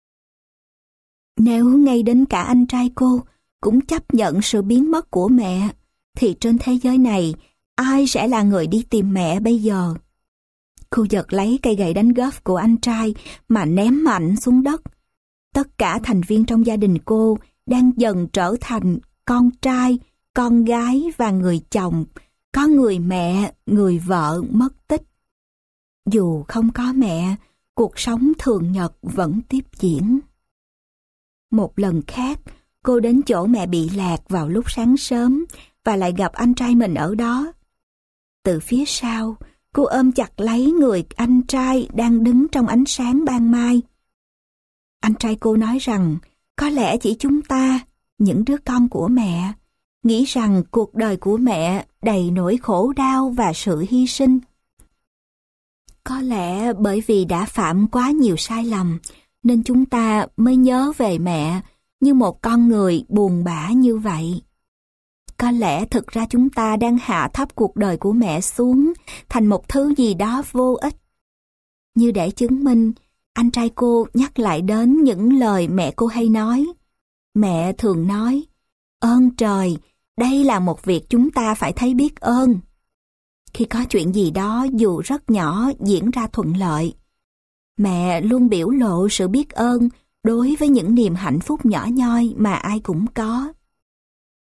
A: Nếu ngay đến cả anh trai cô cũng chấp nhận sự biến mất của mẹ, thì trên thế giới này, ai sẽ là người đi tìm mẹ bây giờ? Cô giật lấy cây gậy đánh golf của anh trai mà ném mạnh xuống đất. Tất cả thành viên trong gia đình cô đang dần trở thành con trai, con gái và người chồng, có người mẹ, người vợ mất tích. Dù không có mẹ, cuộc sống thường nhật vẫn tiếp diễn. Một lần khác, cô đến chỗ mẹ bị lạc vào lúc sáng sớm và lại gặp anh trai mình ở đó. Từ phía sau, cô ôm chặt lấy người anh trai đang đứng trong ánh sáng ban mai. Anh trai cô nói rằng, có lẽ chỉ chúng ta, những đứa con của mẹ, nghĩ rằng cuộc đời của mẹ đầy nỗi khổ đau và sự hy sinh. Có lẽ bởi vì đã phạm quá nhiều sai lầm, nên chúng ta mới nhớ về mẹ như một con người buồn bã như vậy. Có lẽ thực ra chúng ta đang hạ thấp cuộc đời của mẹ xuống thành một thứ gì đó vô ích. Như để chứng minh, anh trai cô nhắc lại đến những lời mẹ cô hay nói. Mẹ thường nói, ơn trời, đây là một việc chúng ta phải thấy biết ơn. Khi có chuyện gì đó dù rất nhỏ diễn ra thuận lợi, mẹ luôn biểu lộ sự biết ơn đối với những niềm hạnh phúc nhỏ nhoi mà ai cũng có.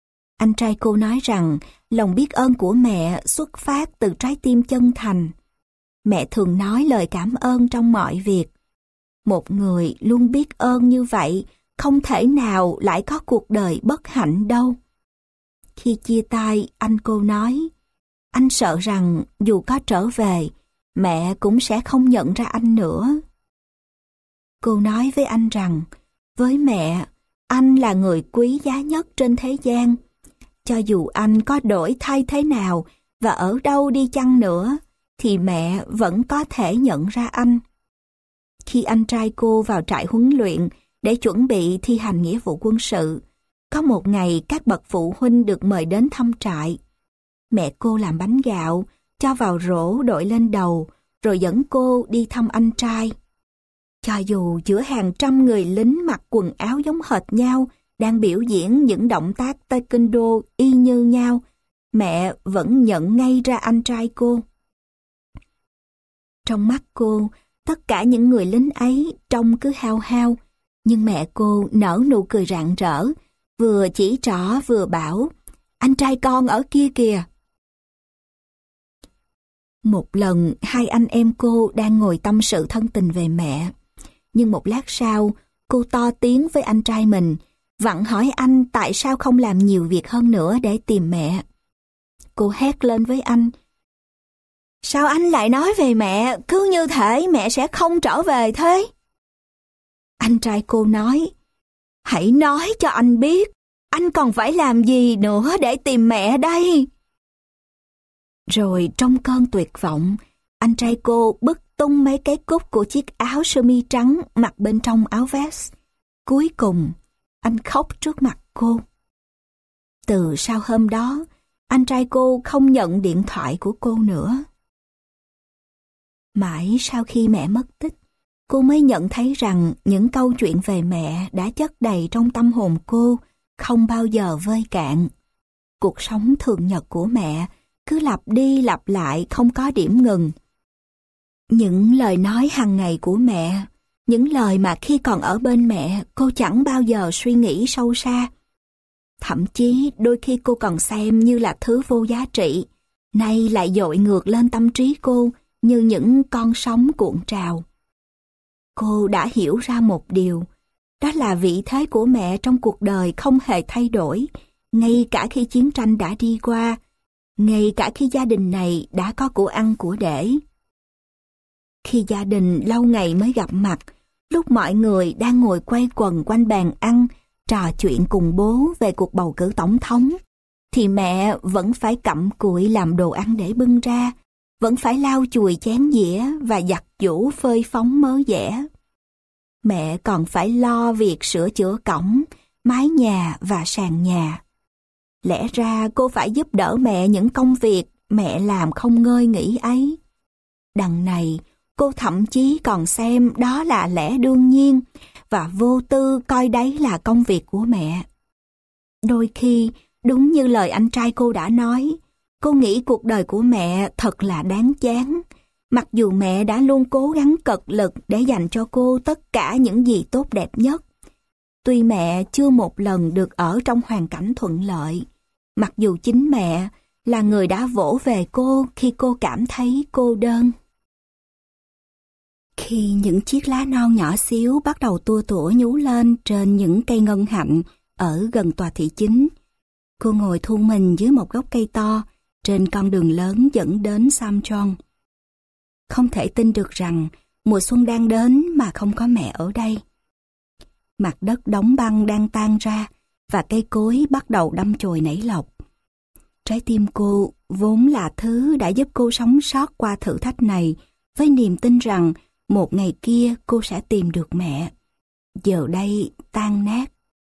A: Anh trai cô nói rằng lòng biết ơn của mẹ xuất phát từ trái tim chân thành. Mẹ thường nói lời cảm ơn trong mọi việc. Một người luôn biết ơn như vậy không thể nào lại có cuộc đời bất hạnh đâu. Khi chia tay, anh cô nói, anh sợ rằng dù có trở về, mẹ cũng sẽ không nhận ra anh nữa. Cô nói với anh rằng, với mẹ, anh là người quý giá nhất trên thế gian. Cho dù anh có đổi thay thế nào và ở đâu đi chăng nữa, thì mẹ vẫn có thể nhận ra anh. Khi anh trai cô vào trại huấn luyện để chuẩn bị thi hành nghĩa vụ quân sự, có một ngày các bậc phụ huynh được mời đến thăm trại. Mẹ cô làm bánh gạo, cho vào rổ đội lên đầu, rồi dẫn cô đi thăm anh trai. Cho dù giữa hàng trăm người lính mặc quần áo giống hệt nhau, đang biểu diễn những động tác taekwondo y như nhau, mẹ vẫn nhận ngay ra anh trai cô. Trong mắt cô, tất cả những người lính ấy trông cứ hao hao, nhưng mẹ cô nở nụ cười rạng rỡ, vừa chỉ trỏ vừa bảo, anh trai con ở kia kìa. Một lần, hai anh em cô đang ngồi tâm sự thân tình về mẹ, nhưng một lát sau, cô to tiếng với anh trai mình, vặn hỏi anh tại sao không làm nhiều việc hơn nữa để tìm mẹ. Cô hét lên với anh, sao anh lại nói về mẹ, cứ như thể mẹ sẽ không trở về thế? Anh trai cô nói, hãy nói cho anh biết, anh còn phải làm gì nữa để tìm mẹ đây? Rồi trong cơn tuyệt vọng, anh trai cô bứt tung mấy cái cúc của chiếc áo sơ mi trắng mặc bên trong áo vest. Cuối cùng, anh khóc trước mặt cô. Từ sau hôm đó, anh trai cô không nhận điện thoại của cô nữa. Mãi sau khi mẹ mất tích, cô mới nhận thấy rằng những câu chuyện về mẹ đã chất đầy trong tâm hồn cô, không bao giờ vơi cạn. Cuộc sống thường nhật của mẹ cứ lặp đi lặp lại không có điểm ngừng. Những lời nói hàng ngày của mẹ, những lời mà khi còn ở bên mẹ cô chẳng bao giờ suy nghĩ sâu xa. Thậm chí đôi khi cô còn xem như là thứ vô giá trị, nay lại dội ngược lên tâm trí cô như những con sóng cuộn trào. Cô đã hiểu ra một điều, đó là vị thế của mẹ trong cuộc đời không hề thay đổi, ngay cả khi chiến tranh đã đi qua, ngay cả khi gia đình này đã có của ăn của để. Khi gia đình lâu ngày mới gặp mặt, lúc mọi người đang ngồi quay quần quanh bàn ăn, trò chuyện cùng bố về cuộc bầu cử tổng thống, thì mẹ vẫn phải cặm cụi làm đồ ăn để bưng ra, vẫn phải lau chùi chén dĩa và giặt giũ phơi phóng mớ dẻ. Mẹ còn phải lo việc sửa chữa cổng, mái nhà và sàn nhà. Lẽ ra cô phải giúp đỡ mẹ những công việc mẹ làm không ngơi nghỉ ấy. Đằng này, cô thậm chí còn xem đó là lẽ đương nhiên và vô tư coi đấy là công việc của mẹ. Đôi khi, đúng như lời anh trai cô đã nói, cô nghĩ cuộc đời của mẹ thật là đáng chán, mặc dù mẹ đã luôn cố gắng cật lực để dành cho cô tất cả những gì tốt đẹp nhất. Tuy mẹ chưa một lần được ở trong hoàn cảnh thuận lợi, mặc dù chính mẹ là người đã vỗ về cô khi cô cảm thấy cô đơn. Khi những chiếc lá non nhỏ xíu bắt đầu tua tủa nhú lên trên những cây ngân hạnh ở gần tòa thị chính, cô ngồi thu mình dưới một gốc cây to trên con đường lớn dẫn đến Samcheon. Không thể tin được rằng mùa xuân đang đến mà không có mẹ ở đây. Mặt đất đóng băng đang tan ra và cây cối bắt đầu đâm chồi nảy lộc. Trái tim cô vốn là thứ đã giúp cô sống sót qua thử thách này với niềm tin rằng một ngày kia cô sẽ tìm được mẹ. Giờ đây tan nát.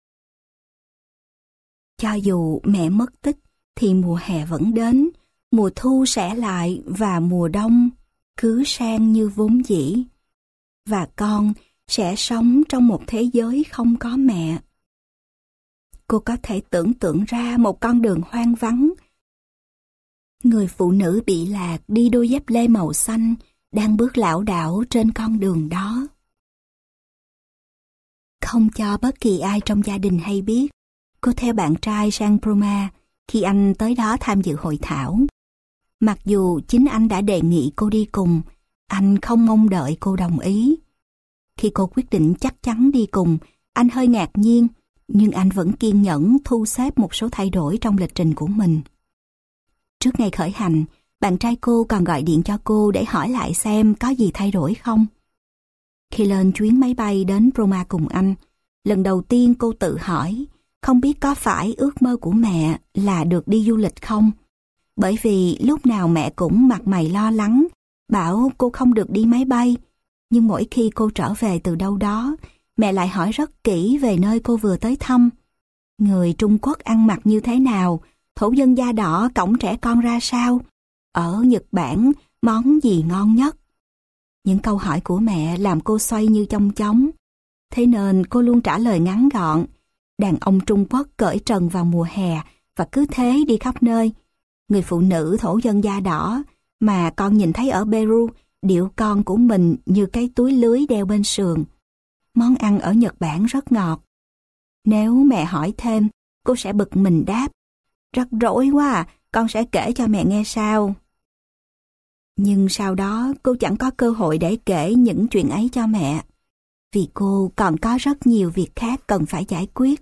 A: Cho dù mẹ mất tích thì mùa hè vẫn đến, mùa thu sẽ lại và mùa đông cứ sang như vốn dĩ. Và con sẽ sống trong một thế giới không có mẹ. Cô có thể tưởng tượng ra một con đường hoang vắng. Người phụ nữ bị lạc đi đôi dép lê màu xanh đang bước lảo đảo trên con đường đó. Không cho bất kỳ ai trong gia đình hay biết, Cô theo bạn trai sang Roma khi anh tới đó tham dự hội thảo. Mặc dù chính anh đã đề nghị cô đi cùng, anh không mong đợi cô đồng ý. Khi cô quyết định chắc chắn đi cùng, anh hơi ngạc nhiên, nhưng anh vẫn kiên nhẫn thu xếp một số thay đổi trong lịch trình của mình. Trước ngày khởi hành, bạn trai cô còn gọi điện cho cô để hỏi lại xem có gì thay đổi không. Khi lên chuyến máy bay đến Roma cùng anh, lần đầu tiên cô tự hỏi không biết có phải ước mơ của mẹ là được đi du lịch không? Bởi vì lúc nào mẹ cũng mặt mày lo lắng, bảo cô không được đi máy bay. Nhưng mỗi khi cô trở về từ đâu đó, mẹ lại hỏi rất kỹ về nơi cô vừa tới thăm. Người Trung Quốc ăn mặc như thế nào? Thổ dân da đỏ cõng trẻ con ra sao? Ở Nhật Bản, món gì ngon nhất? Những câu hỏi của mẹ làm cô xoay như chong chóng. Thế nên cô luôn trả lời ngắn gọn. Đàn ông Trung Quốc cởi trần vào mùa hè và cứ thế đi khắp nơi. Người phụ nữ thổ dân da đỏ mà con nhìn thấy ở Peru điệu con của mình như cái túi lưới đeo bên sườn. Món ăn ở Nhật Bản rất ngọt. Nếu mẹ hỏi thêm, cô sẽ bực mình đáp: rắc rối quá à, con sẽ kể cho mẹ nghe sau. Nhưng sau đó cô chẳng có cơ hội để kể những chuyện ấy cho mẹ, vì cô còn có rất nhiều việc khác cần phải giải quyết.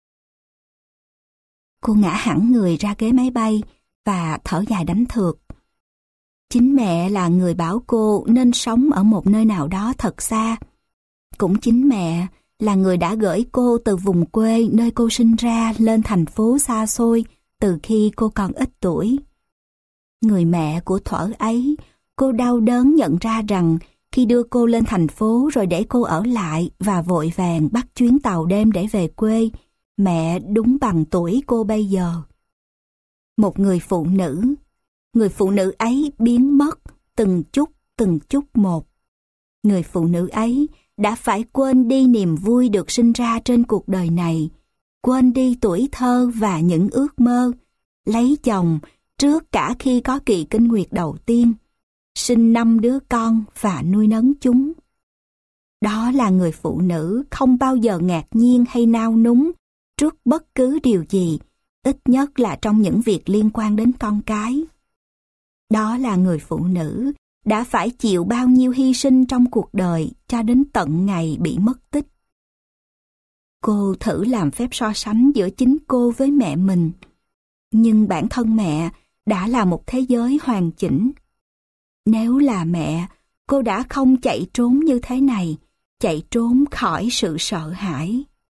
A: Cô ngã hẳn người ra ghế máy bay và thở dài đánh thượt. Chính mẹ là người bảo cô nên sống ở một nơi nào đó thật xa. Cũng chính mẹ là người đã gửi cô từ vùng quê nơi cô sinh ra lên thành phố xa xôi từ khi cô còn ít tuổi. Người mẹ của thuở ấy, cô đau đớn nhận ra rằng khi đưa cô lên thành phố rồi để cô ở lại và vội vàng bắt chuyến tàu đêm để về quê, mẹ đúng bằng tuổi cô bây giờ. Một người phụ nữ, người phụ nữ ấy biến mất từng chút từng chút một. Người phụ nữ ấy đã phải quên đi niềm vui được sinh ra trên cuộc đời này, quên đi tuổi thơ và những ước mơ, lấy chồng trước cả khi có kỳ kinh nguyệt đầu tiên, sinh năm đứa con và nuôi nấng chúng. Đó là người phụ nữ không bao giờ ngạc nhiên hay nao núng trước bất cứ điều gì, ít nhất là trong những việc liên quan đến con cái. Đó là người phụ nữ đã phải chịu bao nhiêu hy sinh trong cuộc đời cho đến tận ngày bị mất tích. Cô thử làm phép so sánh giữa chính cô với mẹ mình, nhưng bản thân mẹ đã là một thế giới hoàn chỉnh. Nếu là mẹ, cô đã không chạy trốn như thế này, chạy trốn khỏi sự sợ hãi.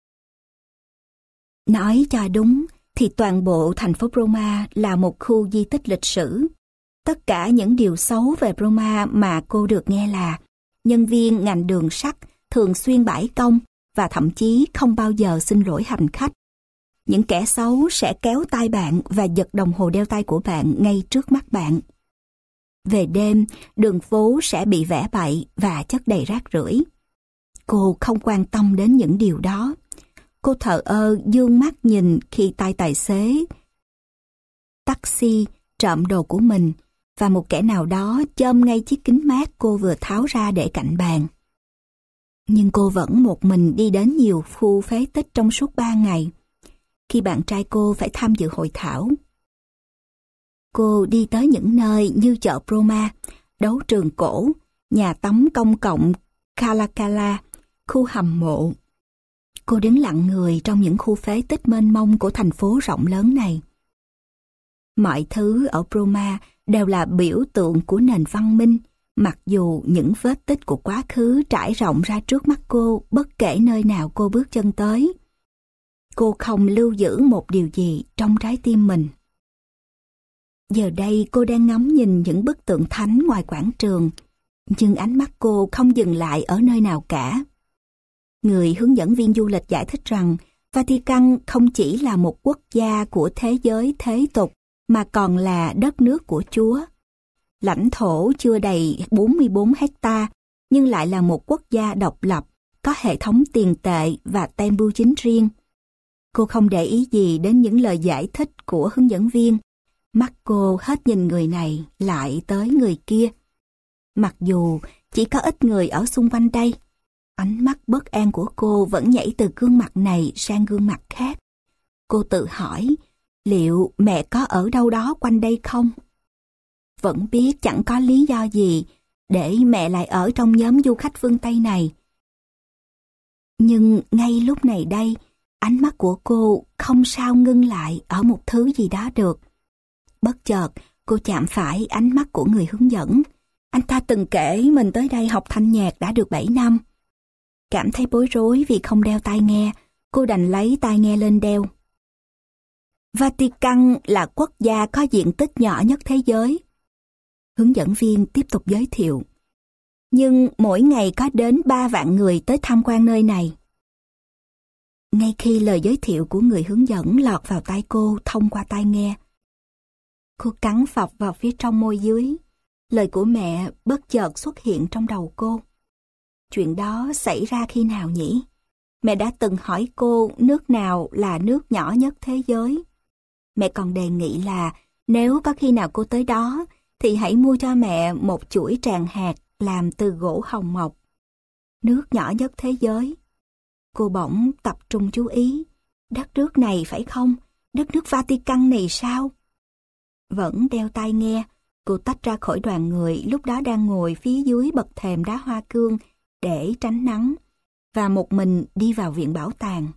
A: Nói cho đúng thì toàn bộ thành phố Roma là một khu di tích lịch sử. Tất cả những điều xấu về Roma mà cô được nghe là nhân viên ngành đường sắt thường xuyên bãi công và thậm chí không bao giờ xin lỗi hành khách. Những kẻ xấu sẽ kéo tay bạn và giật đồng hồ đeo tay của bạn ngay trước mắt bạn. Về đêm, đường phố sẽ bị vẽ bậy và chất đầy rác rưởi. Cô không quan tâm đến những điều đó. Cô thờ ơ dương mắt nhìn khi tay tài xế taxi trộm đồ của mình và một kẻ nào đó chôm ngay chiếc kính mát cô vừa tháo ra để cạnh bàn. Nhưng cô vẫn một mình đi đến nhiều khu phế tích trong suốt ba ngày, khi bạn trai cô phải tham dự hội thảo. Cô đi tới những nơi như chợ Roma, đấu trường cổ, nhà tắm công cộng Caracalla, khu hầm mộ. Cô đứng lặng người trong những khu phế tích mênh mông của thành phố rộng lớn này. Mọi thứ ở Roma đều là biểu tượng của nền văn minh, mặc dù những vết tích của quá khứ trải rộng ra trước mắt cô bất kể nơi nào cô bước chân tới. Cô không lưu giữ một điều gì trong trái tim mình. Giờ đây cô đang ngắm nhìn những bức tượng thánh ngoài quảng trường, nhưng ánh mắt cô không dừng lại ở nơi nào cả. Người hướng dẫn viên du lịch giải thích rằng Vatican không chỉ là một quốc gia của thế giới thế tục, mà còn là đất nước của Chúa. Lãnh thổ chưa đầy bốn mươi bốn hecta, nhưng lại là một quốc gia độc lập, có hệ thống tiền tệ và tem bưu chính riêng. Cô không để ý gì đến những lời giải thích của hướng dẫn viên. Mắt cô hết nhìn người này lại tới người kia. Mặc dù chỉ có ít người ở xung quanh đây, ánh mắt bất an của cô vẫn nhảy từ gương mặt này sang gương mặt khác. Cô tự hỏi, liệu mẹ có ở đâu đó quanh đây không? Vẫn biết chẳng có lý do gì để mẹ lại ở trong nhóm du khách phương Tây này. Nhưng ngay lúc này đây, ánh mắt của cô không sao ngưng lại ở một thứ gì đó được. Bất chợt, cô chạm phải ánh mắt của người hướng dẫn. Anh ta từng kể mình tới đây học thanh nhạc đã được bảy năm. Cảm thấy bối rối vì không đeo tai nghe, cô đành lấy tai nghe lên đeo. Vatican là quốc gia có diện tích nhỏ nhất thế giới. Hướng dẫn viên tiếp tục giới thiệu. Nhưng mỗi ngày có đến ba vạn người tới tham quan nơi này. Ngay khi lời giới thiệu của người hướng dẫn lọt vào tai cô thông qua tai nghe, cô cắn phập vào phía trong môi dưới. Lời của mẹ bất chợt xuất hiện trong đầu cô. Chuyện đó xảy ra khi nào nhỉ? Mẹ đã từng hỏi cô nước nào là nước nhỏ nhất thế giới. Mẹ còn đề nghị là nếu có khi nào cô tới đó thì hãy mua cho mẹ một chuỗi tràng hạt làm từ gỗ hồng mộc. Nước nhỏ nhất thế giới. Cô bỗng tập trung chú ý. Đất nước này phải không? Đất nước Vatican này sao? Vẫn đeo tai nghe, cô tách ra khỏi đoàn người lúc đó đang ngồi phía dưới bậc thềm đá hoa cương để tránh nắng, và một mình đi vào viện bảo tàng.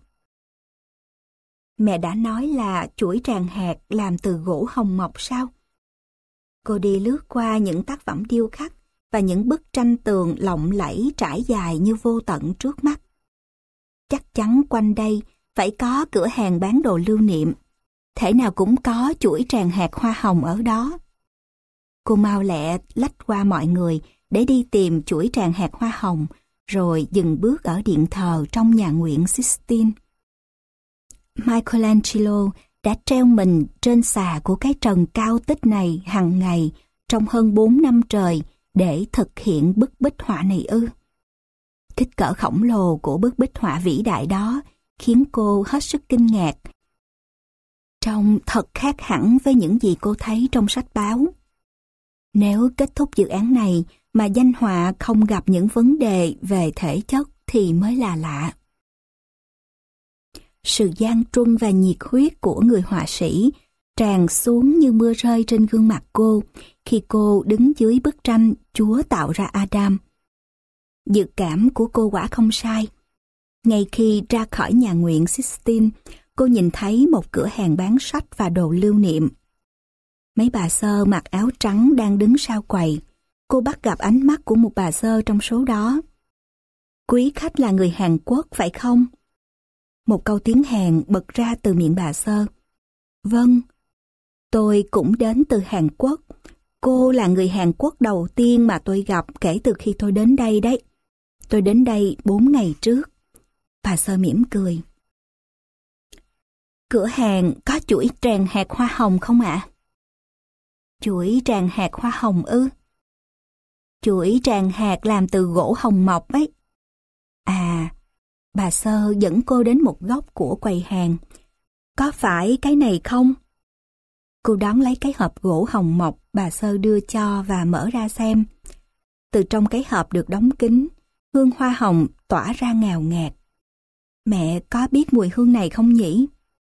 A: Mẹ đã nói là chuỗi tràng hạt làm từ gỗ hồng mộc sao? Cô đi lướt qua những tác phẩm điêu khắc và những bức tranh tường lộng lẫy trải dài như vô tận trước mắt. Chắc chắn quanh đây phải có cửa hàng bán đồ lưu niệm. Thể nào cũng có chuỗi tràng hạt hoa hồng ở đó. Cô mau lẹ lách qua mọi người để đi tìm chuỗi tràng hạt hoa hồng, rồi dừng bước ở điện thờ trong nhà nguyện Sistine. Michelangelo đã treo mình trên xà của cái trần cao tích này hàng ngày trong hơn bốn năm trời để thực hiện bức bích họa này ư? Kích cỡ khổng lồ của bức bích họa vĩ đại đó khiến cô hết sức kinh ngạc. Trông thật khác hẳn với những gì cô thấy trong sách báo. Nếu kết thúc dự án này mà danh họa không gặp những vấn đề về thể chất thì mới là lạ. Sự gian truân và nhiệt huyết của người họa sĩ tràn xuống như mưa rơi trên gương mặt cô khi cô đứng dưới bức tranh Chúa tạo ra Adam. Dự cảm của cô quả không sai. Ngay khi ra khỏi nhà nguyện Sistine, cô nhìn thấy một cửa hàng bán sách và đồ lưu niệm. Mấy bà sơ mặc áo trắng đang đứng sau quầy. Cô bắt gặp ánh mắt của một bà sơ trong số đó. Quý khách là người Hàn Quốc phải không? Một câu tiếng Hàn bật ra từ miệng bà sơ. Vâng, tôi cũng đến từ Hàn Quốc. Cô là người Hàn Quốc đầu tiên mà tôi gặp kể từ khi tôi đến đây đấy. Tôi đến đây bốn ngày trước. Bà sơ mỉm cười. Cửa hàng có chuỗi tràng hạt hoa hồng không ạ? Chuỗi tràng hạt hoa hồng ư? Chuỗi tràng hạt làm từ gỗ hồng mộc ấy. À, bà sơ dẫn cô đến một góc của quầy hàng. Có phải cái này không? Cô đón lấy cái hộp gỗ hồng mộc bà sơ đưa cho và mở ra xem. Từ trong cái hộp được đóng kín, hương hoa hồng tỏa ra ngào ngạt. Mẹ có biết mùi hương này không nhỉ?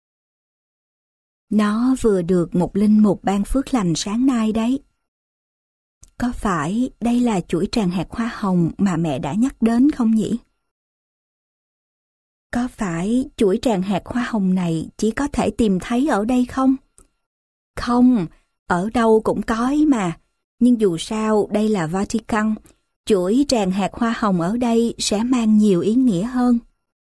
A: Nó vừa được một linh mục ban phước lành sáng nay đấy. Có phải đây là chuỗi tràng hạt hoa hồng mà mẹ đã nhắc đến không nhỉ? Có phải chuỗi tràng hạt hoa hồng này chỉ có thể tìm thấy ở đây không? Không, ở đâu cũng có ấy mà. Nhưng dù sao đây là Vatican, chuỗi tràng hạt hoa hồng ở đây sẽ mang nhiều ý nghĩa hơn.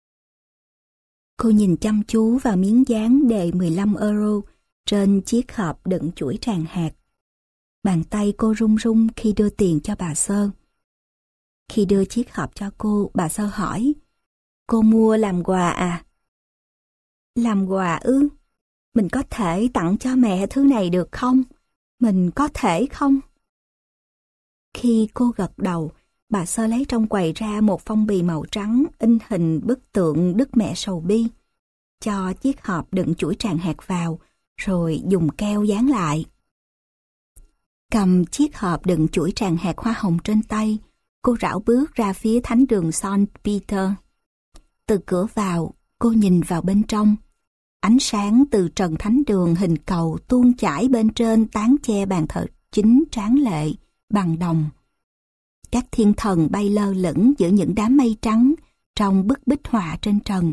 A: Cô nhìn chăm chú vào miếng dán đề mười lăm euro trên chiếc hộp đựng chuỗi tràng hạt. Bàn tay cô run run khi đưa tiền cho bà sơ. Khi đưa chiếc hộp cho cô, bà sơ hỏi, cô mua làm quà à? Làm quà ư? Mình có thể tặng cho mẹ thứ này được không? Mình có thể không? Khi cô gật đầu, bà sơ lấy trong quầy ra một phong bì màu trắng in hình bức tượng Đức Mẹ Sầu Bi, cho chiếc hộp đựng chuỗi tràng hạt vào, rồi dùng keo dán lại. Cầm chiếc hộp đựng chuỗi tràng hạt hoa hồng trên tay, cô rảo bước ra phía thánh đường Saint Peter. Từ cửa vào, cô nhìn vào bên trong. Ánh sáng từ trần thánh đường hình cầu tuôn chảy bên trên tán che bàn thờ chính tráng lệ, bằng đồng. Các thiên thần bay lơ lửng giữa những đám mây trắng trong bức bích họa trên trần.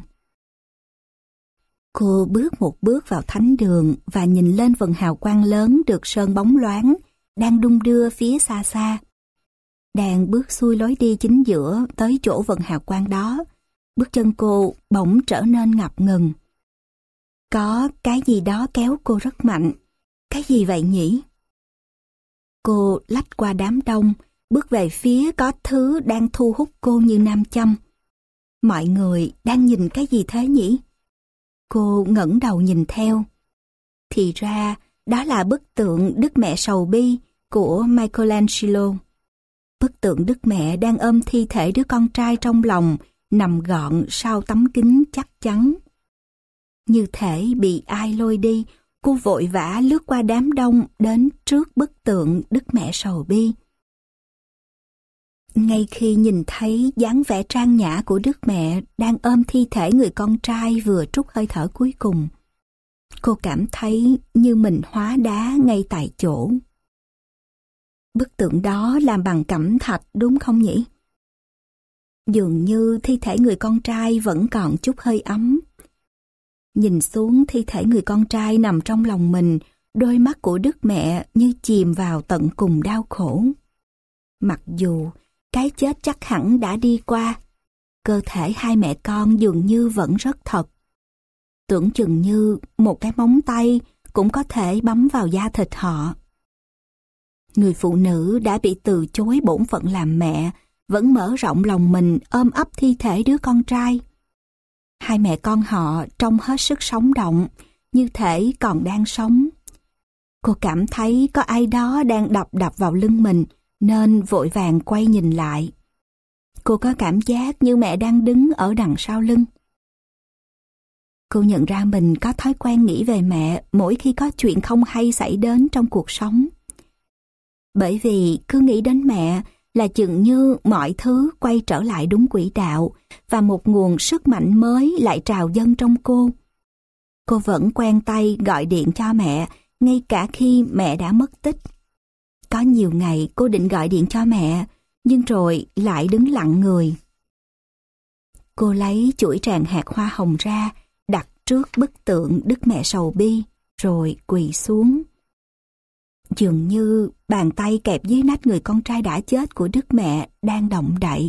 A: Cô bước một bước vào thánh đường và nhìn lên vầng hào quang lớn được sơn bóng loáng, đang đung đưa phía xa xa. Đang bước xuôi lối đi chính giữa tới chỗ vầng hào quang đó, bước chân cô bỗng trở nên ngập ngừng. Có cái gì đó kéo cô rất mạnh. Cái gì vậy nhỉ? Cô lách qua đám đông, bước về phía có thứ đang thu hút cô như nam châm. Mọi người đang nhìn cái gì thế nhỉ? Cô ngẩng đầu nhìn theo. Thì ra, đó là bức tượng Đức Mẹ Sầu Bi của Michelangelo. Bức tượng Đức Mẹ đang ôm thi thể đứa con trai trong lòng, nằm gọn sau tấm kính chắc chắn. Như thể bị ai lôi đi, cô vội vã lướt qua đám đông đến trước bức tượng Đức Mẹ Sầu Bi. Ngay khi nhìn thấy dáng vẻ trang nhã của Đức Mẹ đang ôm thi thể người con trai vừa trút hơi thở cuối cùng, cô cảm thấy như mình hóa đá ngay tại chỗ. Bức tượng đó làm bằng cẩm thạch đúng không nhỉ? Dường như thi thể người con trai vẫn còn chút hơi ấm. Nhìn xuống thi thể người con trai nằm trong lòng mình, đôi mắt của Đức Mẹ như chìm vào tận cùng đau khổ. Mặc dù cái chết chắc hẳn đã đi qua, cơ thể hai mẹ con dường như vẫn rất thật. Tưởng chừng như một cái móng tay cũng có thể bấm vào da thịt họ. Người phụ nữ đã bị từ chối bổn phận làm mẹ, vẫn mở rộng lòng mình ôm ấp thi thể đứa con trai. Hai mẹ con họ trông hết sức sống động, như thể còn đang sống. Cô cảm thấy có ai đó đang đập đập vào lưng mình, nên vội vàng quay nhìn lại. Cô có cảm giác như mẹ đang đứng ở đằng sau lưng. Cô nhận ra mình có thói quen nghĩ về mẹ mỗi khi có chuyện không hay xảy đến trong cuộc sống. Bởi vì cứ nghĩ đến mẹ là chừng như mọi thứ quay trở lại đúng quỹ đạo và một nguồn sức mạnh mới lại trào dâng trong cô. Cô vẫn quen tay gọi điện cho mẹ ngay cả khi mẹ đã mất tích. Có nhiều ngày cô định gọi điện cho mẹ, nhưng rồi lại đứng lặng người. Cô lấy chuỗi tràng hạt hoa hồng ra, đặt trước bức tượng Đức Mẹ Sầu Bi, rồi quỳ xuống. Dường như bàn tay kẹp dưới nách người con trai đã chết của Đức Mẹ đang động đậy.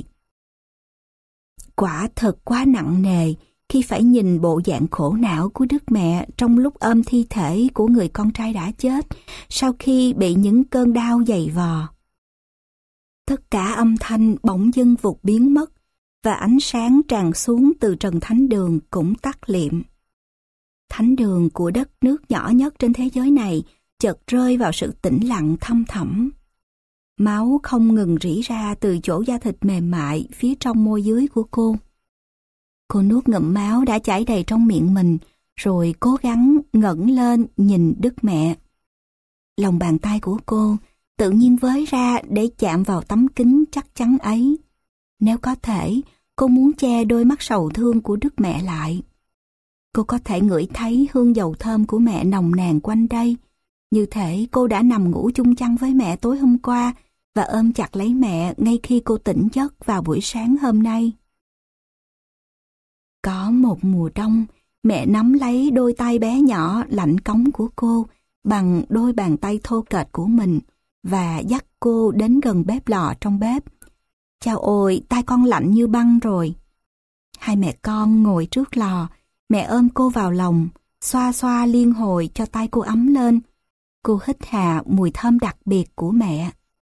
A: Quả thật quá nặng nề khi phải nhìn bộ dạng khổ não của Đức Mẹ trong lúc ôm thi thể của người con trai đã chết sau khi bị những cơn đau dày vò. Tất cả âm thanh bỗng dưng vụt biến mất và ánh sáng tràn xuống từ trần thánh đường cũng tắt liệm. Thánh đường của đất nước nhỏ nhất trên thế giới này chợt rơi vào sự tĩnh lặng thâm thẳm. Máu không ngừng rỉ ra từ chỗ da thịt mềm mại phía trong môi dưới của cô. Cô nuốt ngụm máu đã chảy đầy trong miệng mình, rồi cố gắng ngẩng lên nhìn Đức Mẹ. Lòng bàn tay của cô tự nhiên với ra để chạm vào tấm kính chắc chắn ấy. Nếu có thể, cô muốn che đôi mắt sầu thương của Đức Mẹ lại. Cô có thể ngửi thấy hương dầu thơm của mẹ nồng nàn quanh đây, như thể cô đã nằm ngủ chung chăn với mẹ tối hôm qua và ôm chặt lấy mẹ ngay khi cô tỉnh giấc vào buổi sáng hôm nay. Có một mùa đông, mẹ nắm lấy đôi tay bé nhỏ lạnh cống của cô bằng đôi bàn tay thô kệch của mình và dắt cô đến gần bếp lò trong bếp. Chao ôi, tay con lạnh như băng rồi. Hai mẹ con ngồi trước lò, mẹ ôm cô vào lòng, xoa xoa liên hồi cho tay cô ấm lên. Cô hít hà mùi thơm đặc biệt của mẹ.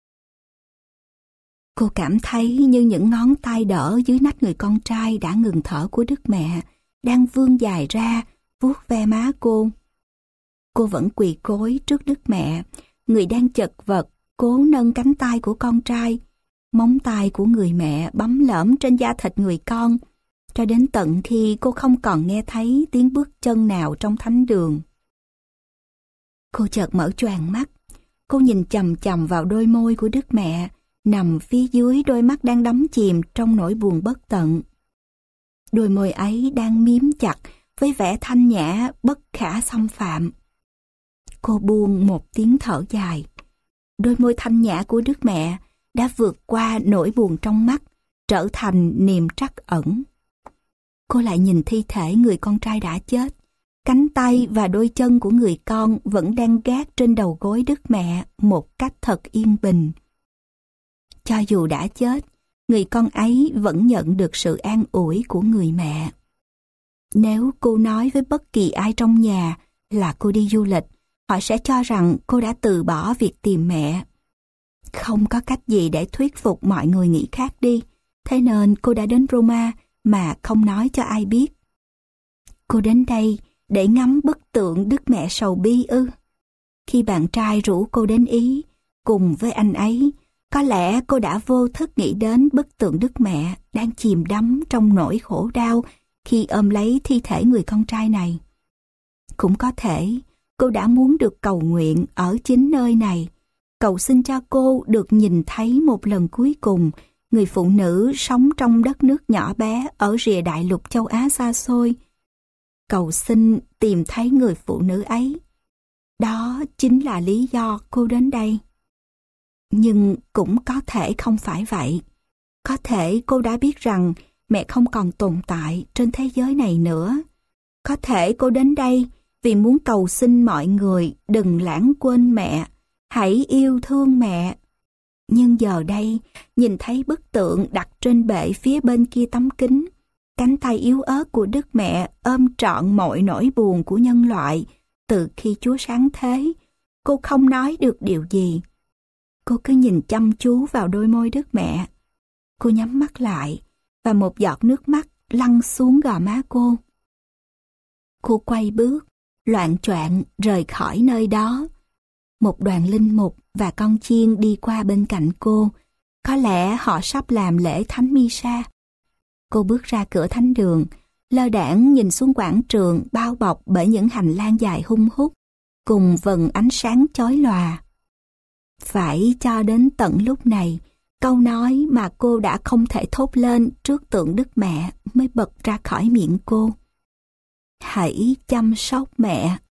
A: Cô cảm thấy như những ngón tay đỡ dưới nách người con trai đã ngừng thở của Đức Mẹ đang vươn dài ra, vuốt ve má cô. Cô vẫn quỳ gối trước Đức Mẹ, người đang chật vật cố nâng cánh tay của con trai. Móng tay của người mẹ bấm lởm trên da thịt người con, cho đến tận khi cô không còn nghe thấy tiếng bước chân nào trong thánh đường. Cô chợt mở choàng mắt, cô nhìn chằm chằm vào đôi môi của Đức Mẹ, nằm phía dưới đôi mắt đang đắm chìm trong nỗi buồn bất tận. Đôi môi ấy đang miếm chặt với vẻ thanh nhã bất khả xâm phạm. Cô buông một tiếng thở dài. Đôi môi thanh nhã của Đức Mẹ đã vượt qua nỗi buồn trong mắt, trở thành niềm trắc ẩn. Cô lại nhìn thi thể người con trai đã chết. Cánh tay và đôi chân của người con vẫn đang gác trên đầu gối Đức Mẹ một cách thật yên bình. Cho dù đã chết, người con ấy vẫn nhận được sự an ủi của người mẹ. Nếu cô nói với bất kỳ ai trong nhà là cô đi du lịch, họ sẽ cho rằng cô đã từ bỏ việc tìm mẹ. Không có cách gì để thuyết phục mọi người nghĩ khác đi, thế nên cô đã đến Roma mà không nói cho ai biết. Cô đến đây để ngắm bức tượng Đức Mẹ sầu bi ư? Khi bạn trai rủ cô đến Ý, cùng với anh ấy, có lẽ cô đã vô thức nghĩ đến bức tượng Đức Mẹ đang chìm đắm trong nỗi khổ đau khi ôm lấy thi thể người con trai này. Cũng có thể cô đã muốn được cầu nguyện ở chính nơi này, cầu xin cho cô được nhìn thấy một lần cuối cùng người phụ nữ sống trong đất nước nhỏ bé ở rìa đại lục châu Á xa xôi. Cầu xin tìm thấy người phụ nữ ấy. Đó chính là lý do cô đến đây. Nhưng cũng có thể không phải vậy. Có thể cô đã biết rằng mẹ không còn tồn tại trên thế giới này nữa. Có thể cô đến đây vì muốn cầu xin mọi người đừng lãng quên mẹ, hãy yêu thương mẹ. Nhưng giờ đây, nhìn thấy bức tượng đặt trên bệ phía bên kia tấm kính, cánh tay yếu ớt của Đức Mẹ ôm trọn mọi nỗi buồn của nhân loại từ khi Chúa sáng thế, cô không nói được điều gì. Cô cứ nhìn chăm chú vào đôi môi Đức Mẹ. Cô nhắm mắt lại và một giọt nước mắt lăn xuống gò má cô. Cô quay bước, loạng choạng rời khỏi nơi đó. Một đoàn linh mục và con chiên đi qua bên cạnh cô. Có lẽ họ sắp làm lễ thánh mi-sa. Cô bước ra cửa thánh đường, lơ đãng nhìn xuống quảng trường bao bọc bởi những hành lang dài hun hút, cùng vầng ánh sáng chói lòa. Phải cho đến tận lúc này, câu nói mà cô đã không thể thốt lên trước tượng Đức Mẹ mới bật ra khỏi miệng cô. Hãy chăm sóc mẹ.